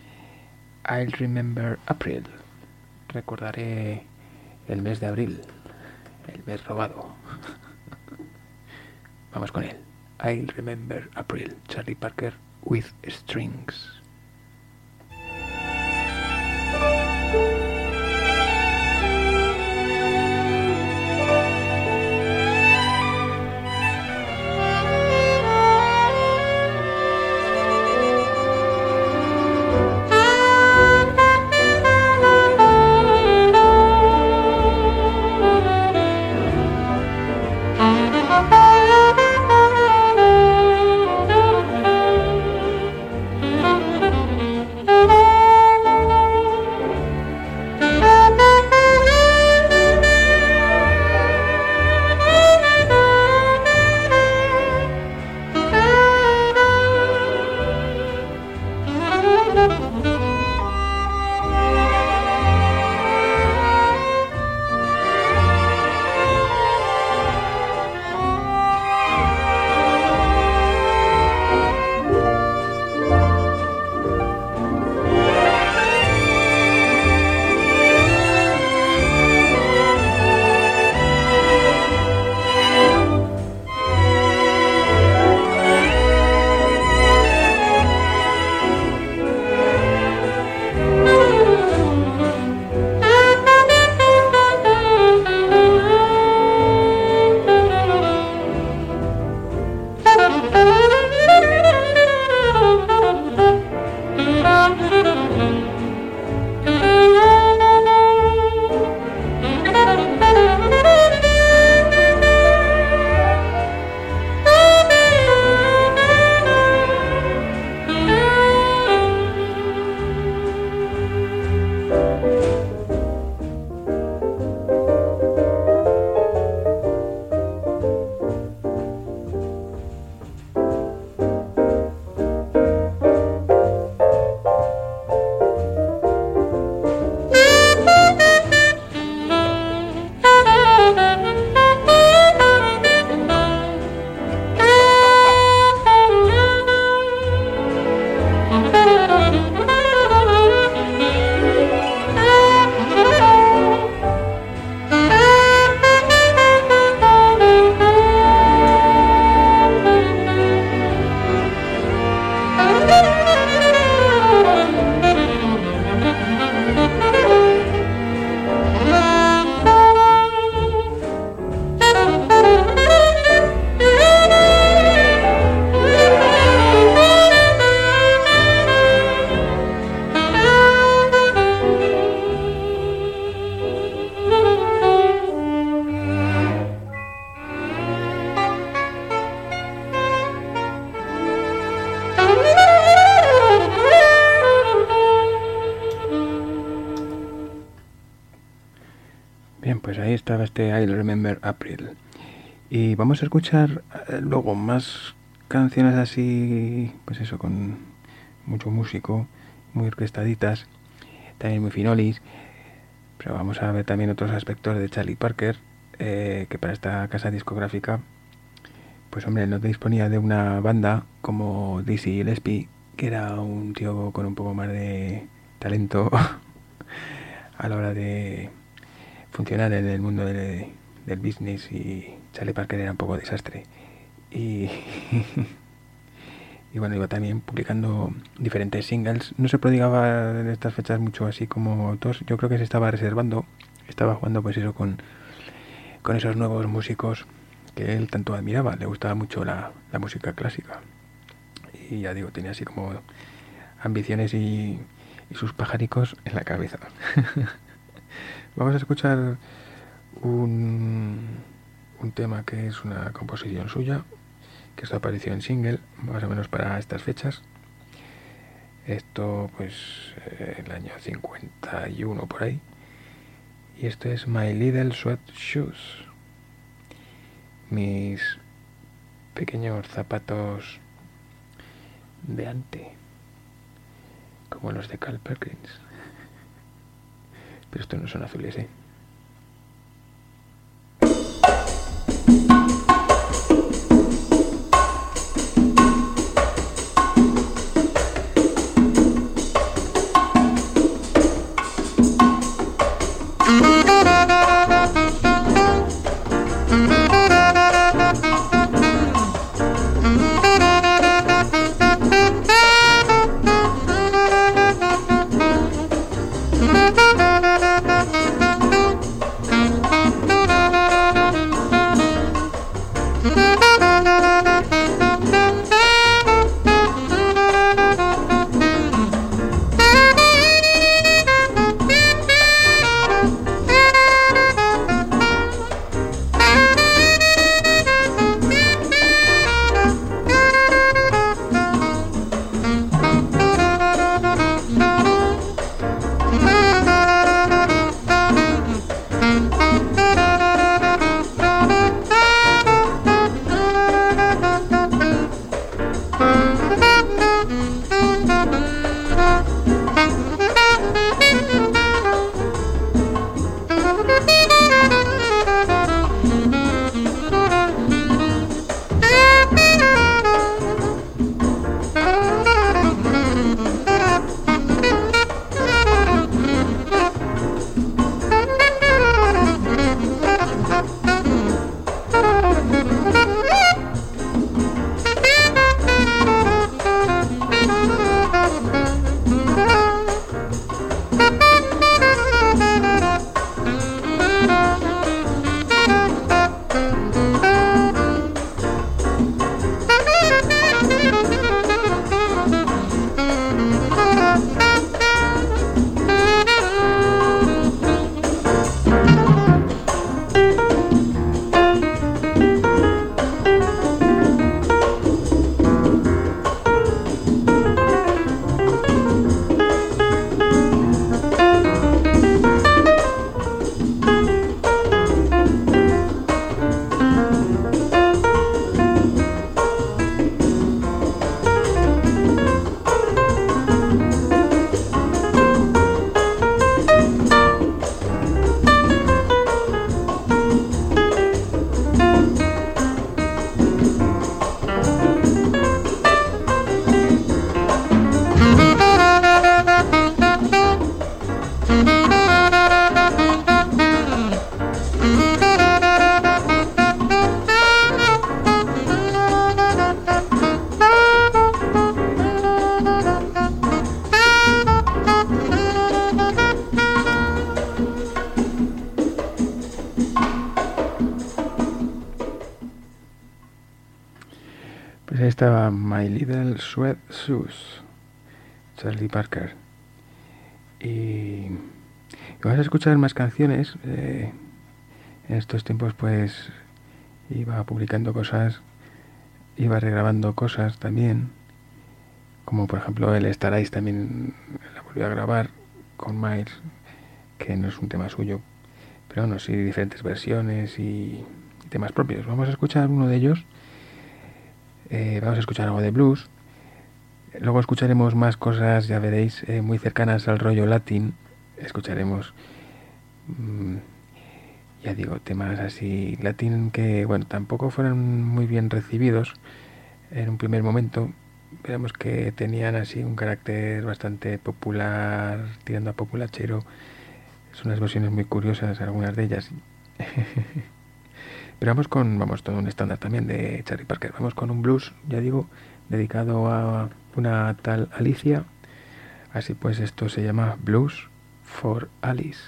I'll Remember April. Recordaré el mes de abril, el mes robado. Vamos con él. I'll Remember April, Charlie Parker with Strings. Bien, pues ahí estaba este I Remember April. Y vamos a escuchar luego más canciones así, pues eso, con mucho músico, muy orquestaditas, también muy finolis. Pero vamos a ver también otros aspectos de Charlie Parker, que para esta casa discográfica, pues hombre, no disponía de una banda como Dizzy Gillespie, que era un tío con un poco más de talento a la hora de funcionar en el mundo del business, y Charlie Parker era un poco desastre. Y bueno, iba también publicando diferentes singles. No se prodigaba en estas fechas mucho así como autor. Yo creo que se estaba reservando, estaba jugando pues eso con esos nuevos músicos que él tanto admiraba. Le gustaba mucho la música clásica. Y ya digo, tenía así como ambiciones y sus pajaricos en la cabeza. Vamos a escuchar un tema que es una composición suya, que esto apareció en single, más o menos para estas fechas. Esto pues el año 51 por ahí. Y esto es My Little Sweat Shoes, mis pequeños zapatos de ante, como los de Carl Perkins. Pero estos no son azules, ¿eh? estaba My Little Sweat Shoes, Charlie Parker. Y vas a escuchar más canciones. En estos tiempos pues iba publicando cosas, iba regrabando cosas también, como por ejemplo el Star Ice también la volvió a grabar con Miles, que no es un tema suyo, pero bueno, sí diferentes versiones y temas propios. Vamos a escuchar uno de ellos. Vamos a escuchar algo de blues. Luego escucharemos más cosas, ya veréis, muy cercanas al rollo latín. Escucharemos, ya digo, temas así latín que, bueno, tampoco fueron muy bien recibidos en un primer momento. Veremos que tenían así un carácter bastante popular, tirando a populachero. Son unas versiones muy curiosas, algunas de ellas. Pero vamos, todo un estándar también de Charlie Parker. Vamos con un blues, ya digo, dedicado a una tal Alicia. Así pues, esto se llama Blues for Alice.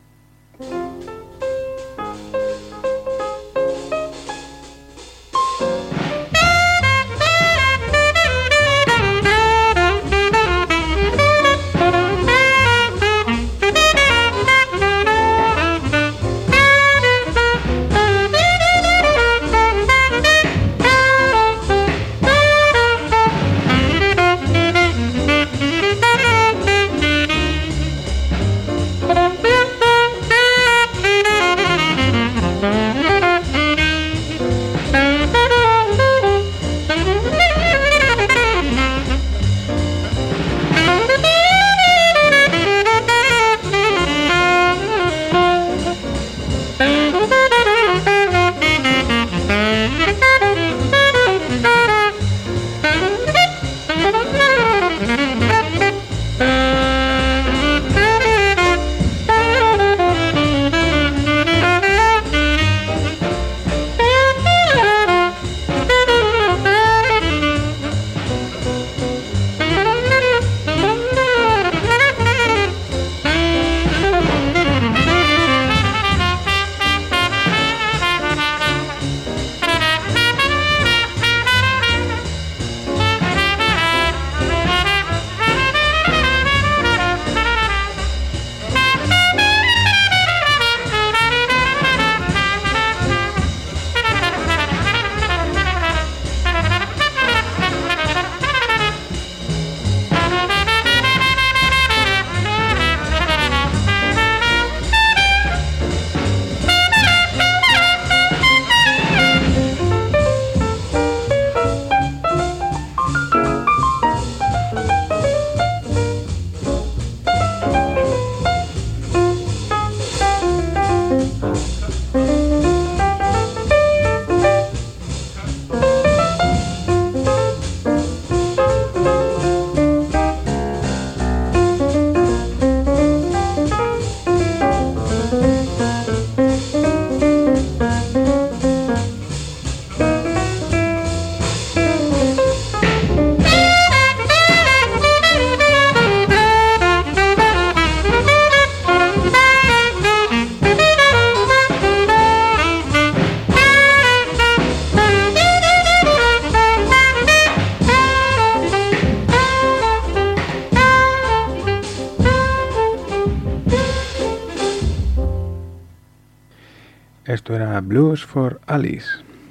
Esto era Blues for Alice.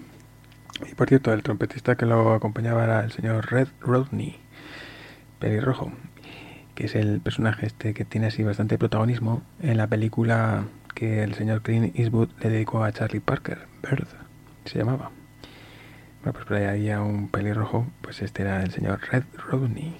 Y por cierto, el trompetista que lo acompañaba era el señor Red Rodney, pelirrojo, que es el personaje este que tiene así bastante protagonismo en la película que el señor Clint Eastwood le dedicó a Charlie Parker, Bird, se llamaba. Bueno, pues por ahí había un pelirrojo, pues este era el señor Red Rodney.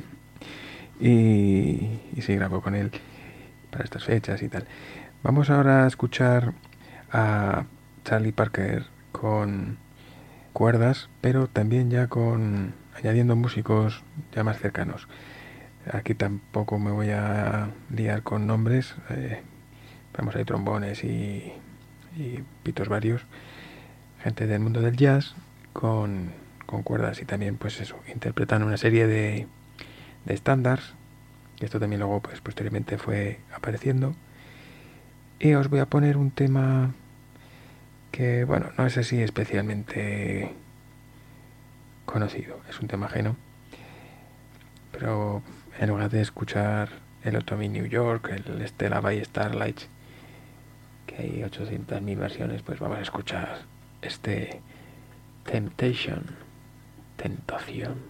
y se grabó con él para estas fechas y tal. Vamos ahora a escuchar a Charlie Parker con cuerdas, pero también ya con añadiendo músicos ya más cercanos. Aquí tampoco me voy a liar con nombres. Vamos, hay trombones y pitos varios, gente del mundo del jazz con cuerdas, y también pues eso, interpretan una serie de estándares, que esto también luego pues posteriormente fue apareciendo. Y os voy a poner un tema que, bueno, no es así especialmente conocido. Es un tema ajeno, pero en lugar de escuchar el Otomi New York, el Stella by Starlight, que hay 800.000 versiones, pues vamos a escuchar este Temptation, Tentación.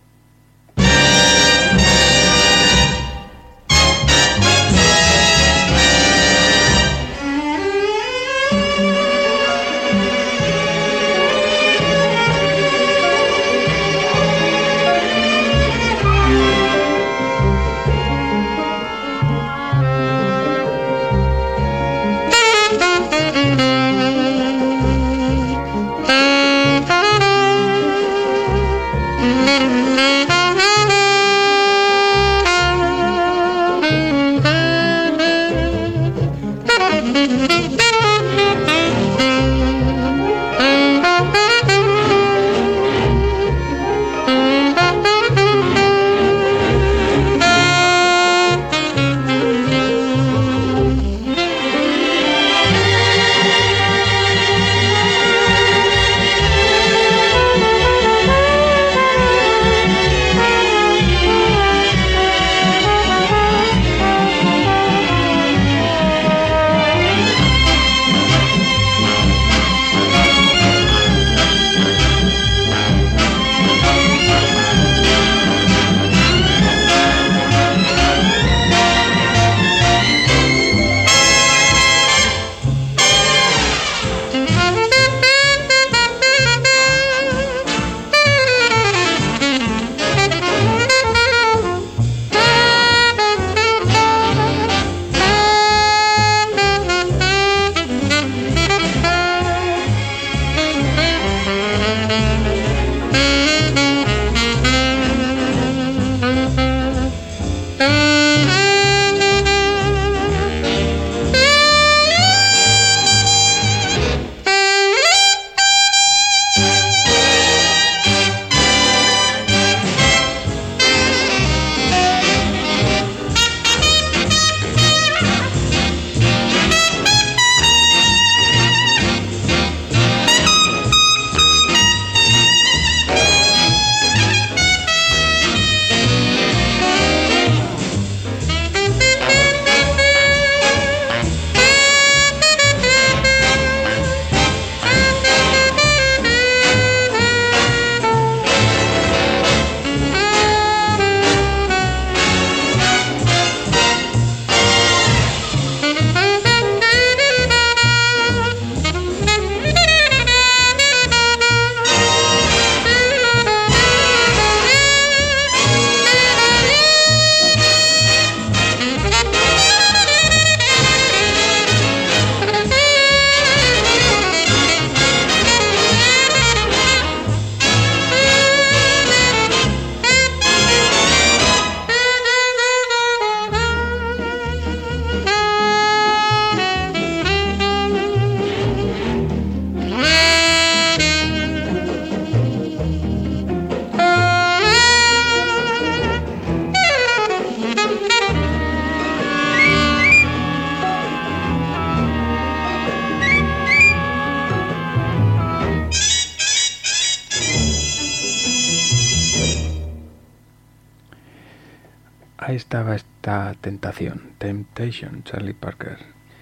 Ahí estaba esta tentación, Temptation, Charlie Parker,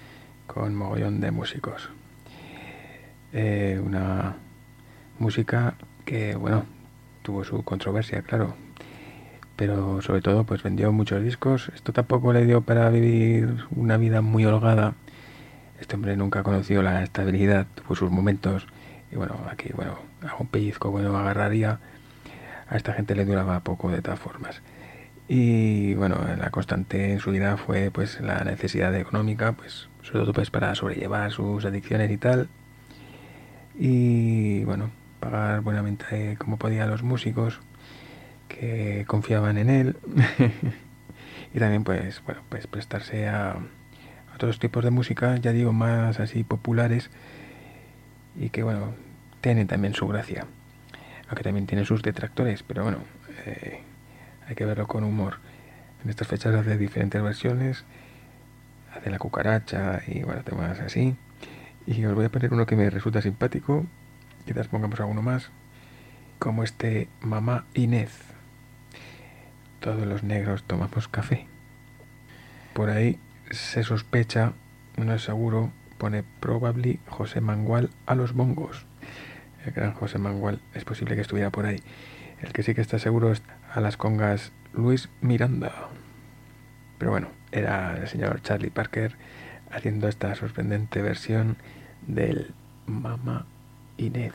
con mogollón de músicos. Una música que, bueno, tuvo su controversia, claro, pero sobre todo pues vendió muchos discos. Esto tampoco le dio para vivir una vida muy holgada. Este hombre nunca ha conocido la estabilidad, tuvo sus momentos, y bueno, aquí, bueno, a un pellizco bueno agarraría. A esta gente le duraba poco de todas formas. Y bueno, la constante en su vida fue pues la necesidad económica, pues sobre todo pues para sobrellevar sus adicciones y tal. Y bueno, pagar buenamente como podía a los músicos que confiaban en él. Y también pues bueno, pues prestarse a otros tipos de música, ya digo, más así populares, y que bueno, tienen también su gracia, aunque también tienen sus detractores, pero bueno, hay que verlo con humor. En estas fechas hace diferentes versiones, hace La Cucaracha y bueno, temas así. Y os voy a poner uno que me resulta simpático, quizás pongamos alguno más. como este Mamá Inés. Todos los negros tomamos café. Por ahí se sospecha, no es seguro, pone probably José Mangual a los bongos. El gran José Mangual, es posible que estuviera por ahí. El que sí que está seguro es a las congas Luis Miranda. Pero bueno, era el señor Charlie Parker haciendo esta sorprendente versión del Mamá Inés.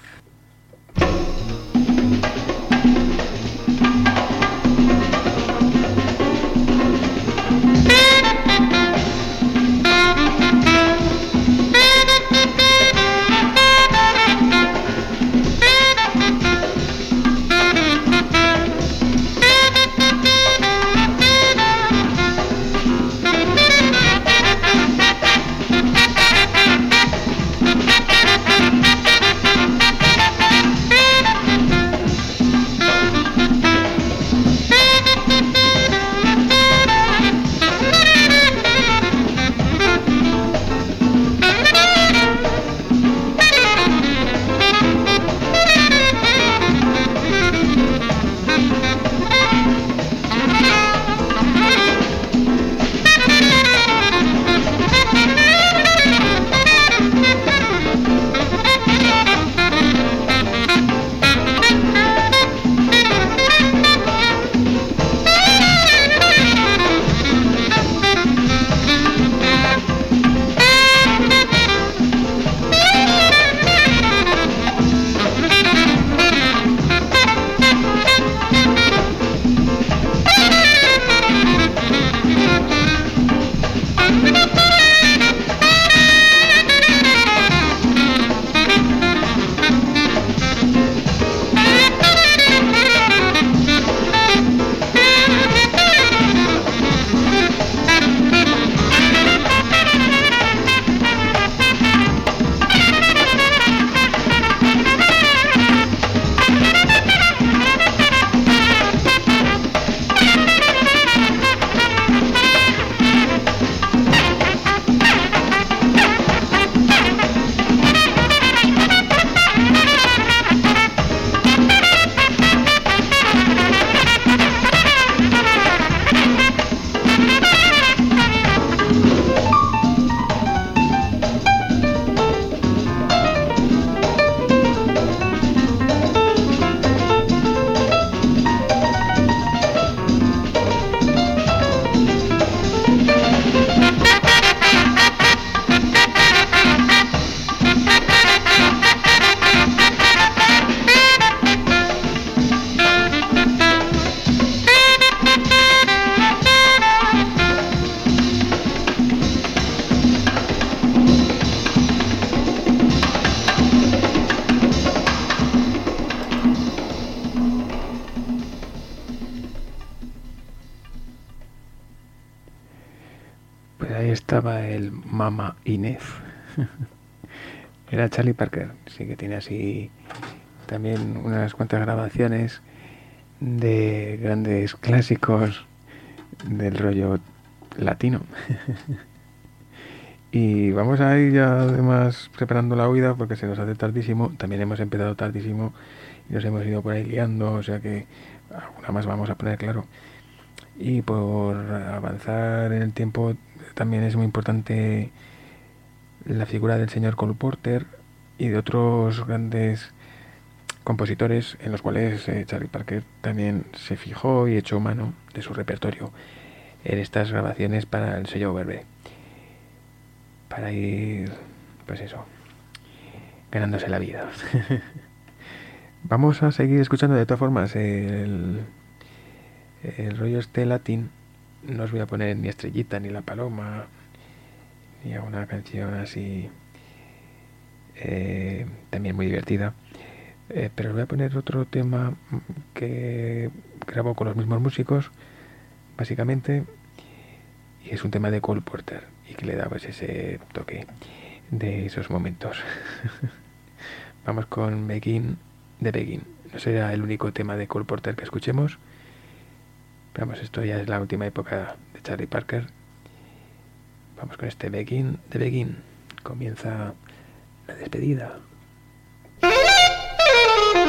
Estaba el Mamá Inés. Era Charlie Parker, sí que tiene así también unas cuantas grabaciones de grandes clásicos del rollo latino. Y vamos a ir ya además preparando la huida porque se nos hace tardísimo. También hemos empezado tardísimo y nos hemos ido por ahí liando, o sea que alguna más vamos a poner, claro. Y por avanzar en el tiempo también es muy importante la figura del señor Cole Porter y de otros grandes compositores en los cuales Charlie Parker también se fijó y echó mano de su repertorio en estas grabaciones para el sello Verve, para ir, pues eso, ganándose la vida. Vamos a seguir escuchando de todas formas el rollo este latín. No os voy a poner ni Estrellita ni La Paloma ni alguna canción así también muy divertida, pero os voy a poner otro tema que grabó con los mismos músicos básicamente, y es un tema de Cole Porter y que le da pues ese toque de esos momentos. Vamos con Begin de Begin. No será el único tema de Cole Porter que escuchemos, pero vamos, esto ya es la última época de Charlie Parker. Vamos con este Begin de Begin. Comienza la despedida.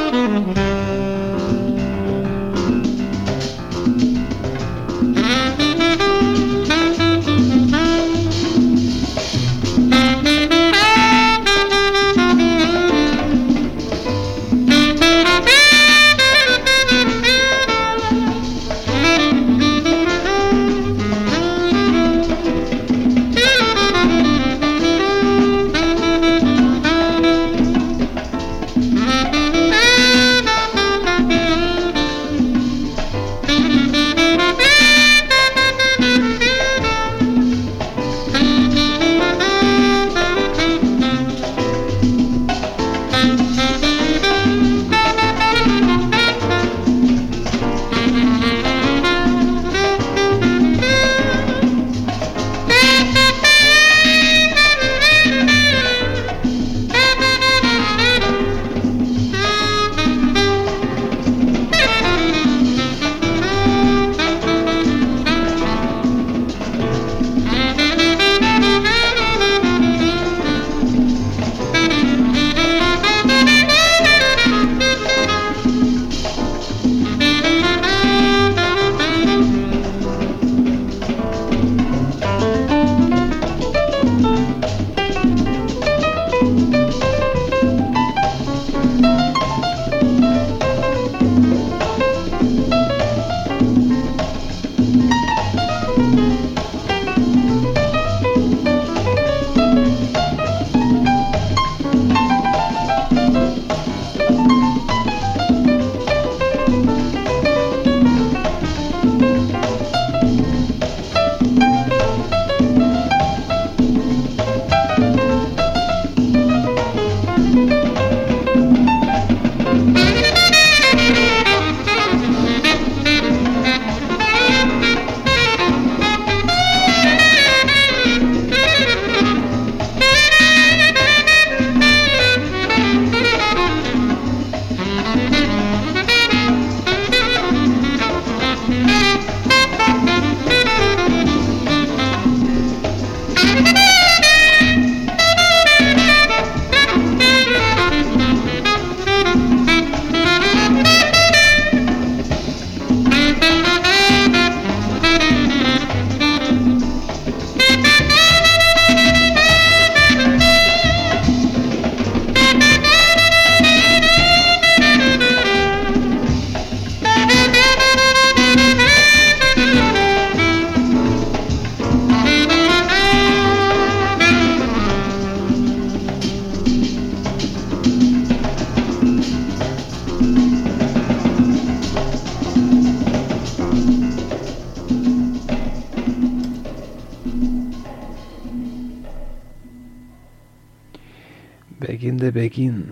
de Begin,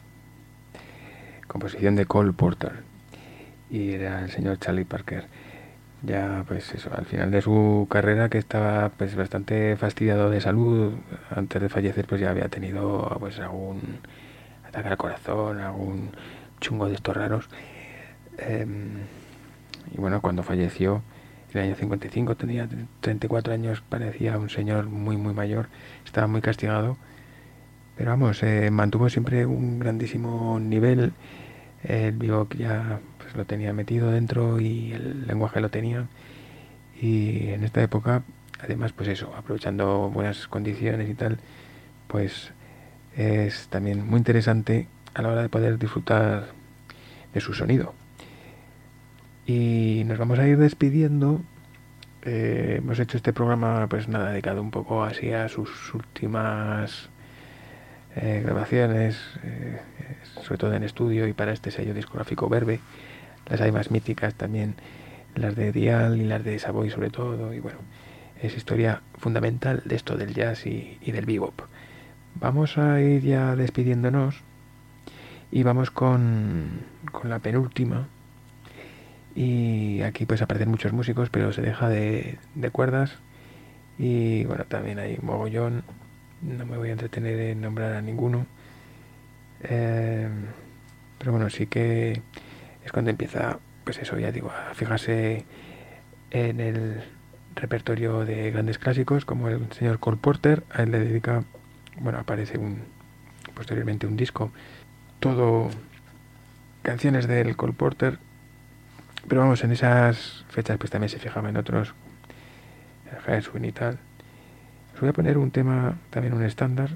composición de Cole Porter, y era el señor Charlie Parker. Ya pues eso, al final de su carrera, que estaba pues bastante fastidiado de salud, antes de fallecer pues ya había tenido pues algún ataque al corazón, algún chungo de estos raros, y bueno, cuando falleció en el año 55 tenía 34 años, parecía un señor muy mayor, estaba muy castigado, pero vamos, mantuvo siempre un grandísimo nivel. El bebop ya pues lo tenía metido dentro y el lenguaje lo tenía, y en esta época además pues eso, aprovechando buenas condiciones y tal, pues es también muy interesante a la hora de poder disfrutar de su sonido. Y nos vamos a ir despidiendo. Hemos hecho este programa pues nada, dedicado un poco así a sus últimas grabaciones, sobre todo en estudio y para este sello discográfico Verve. Las hay más míticas también, las de Dial y las de Savoy sobre todo, y bueno, es historia fundamental de esto del jazz y del bebop. Vamos a ir ya despidiéndonos y vamos con la penúltima, y aquí pues aparecen muchos músicos, pero se deja de cuerdas, y bueno, también hay un mogollón. No me voy a entretener en nombrar a ninguno, pero bueno, sí que es cuando empieza, pues eso, ya digo, a fijarse en el repertorio de grandes clásicos como el señor Cole Porter. A él le dedica, bueno, aparece posteriormente un disco todo canciones del Cole Porter, pero vamos, en esas fechas pues también se fijaba en otros, el Gershwin y tal. Os voy a poner un tema, también un estándar,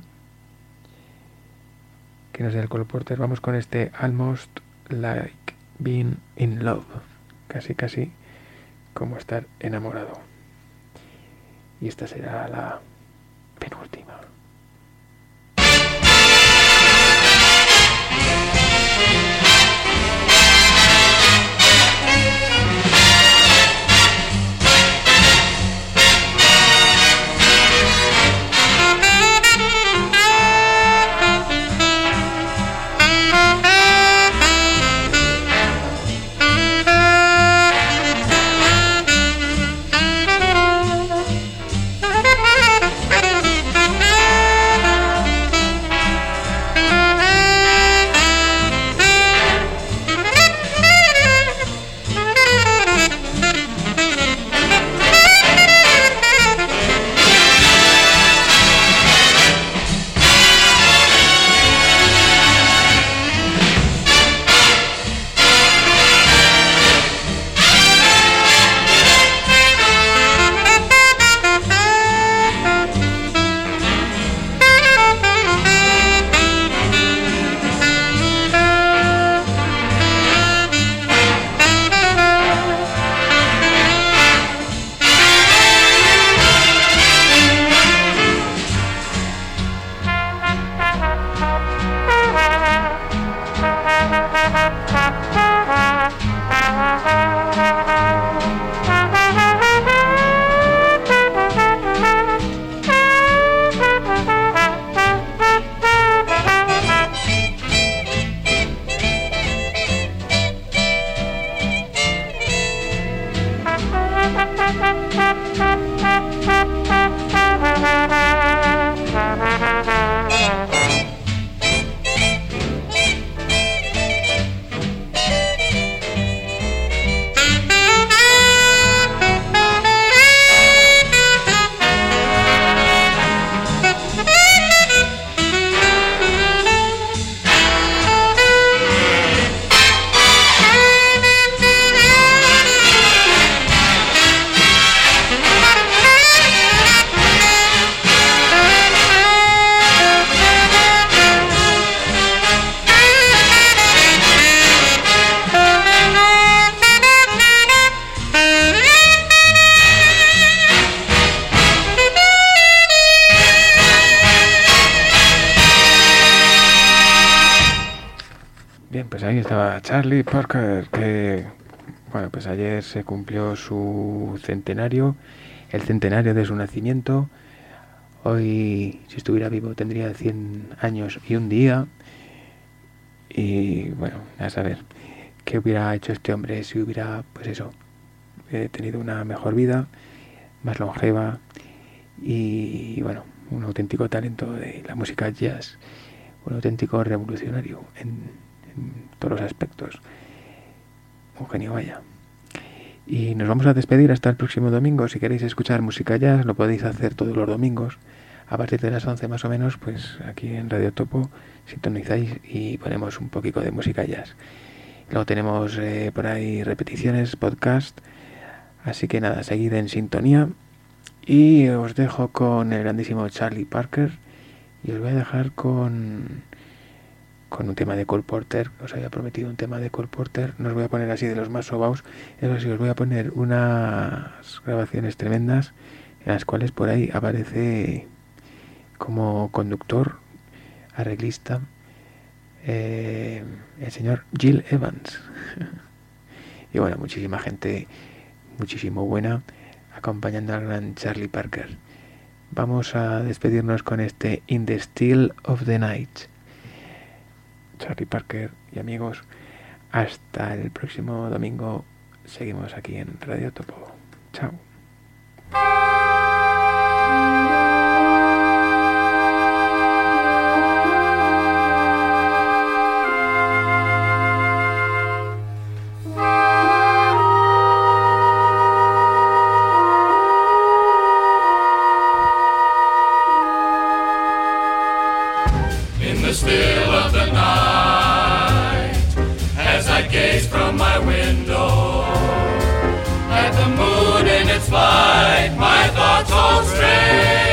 que no es del Cole Porter. Vamos con este Almost Like Being in Love, casi casi como estar enamorado. Y esta será la penúltima. Pues ahí estaba Charlie Parker, que bueno, pues ayer se cumplió su centenario, el centenario de su nacimiento. Hoy, si estuviera vivo, tendría 100 años y un día. Y bueno, a saber qué hubiera hecho este hombre si hubiera, pues eso, tenido una mejor vida, más longeva y bueno, un auténtico talento de la música jazz, un auténtico revolucionario en todos los aspectos. Un genio, vaya. Y nos vamos a despedir hasta el próximo domingo. Si queréis escuchar música jazz, lo podéis hacer todos los domingos a partir de las 11 más o menos. Pues aquí en Radio Topo sintonizáis y ponemos un poquito de música jazz. Luego tenemos por ahí repeticiones, podcast. Así que nada, seguid en sintonía. Y os dejo con el grandísimo Charlie Parker. Y os voy a dejar con un tema de Cole Porter. Os había prometido un tema de Cole Porter. No os voy a poner así de los más sobaos. Eso sí, os voy a poner unas grabaciones tremendas en las cuales por ahí aparece como conductor, arreglista, el señor Gil Evans. Y bueno, muchísima gente, muchísimo buena, acompañando al gran Charlie Parker. Vamos a despedirnos con este In the Still of the Night. Charlie Parker y amigos, hasta el próximo domingo. Seguimos aquí en Radio Topo. Chao. In the still of the night, as despite my thoughts all stray.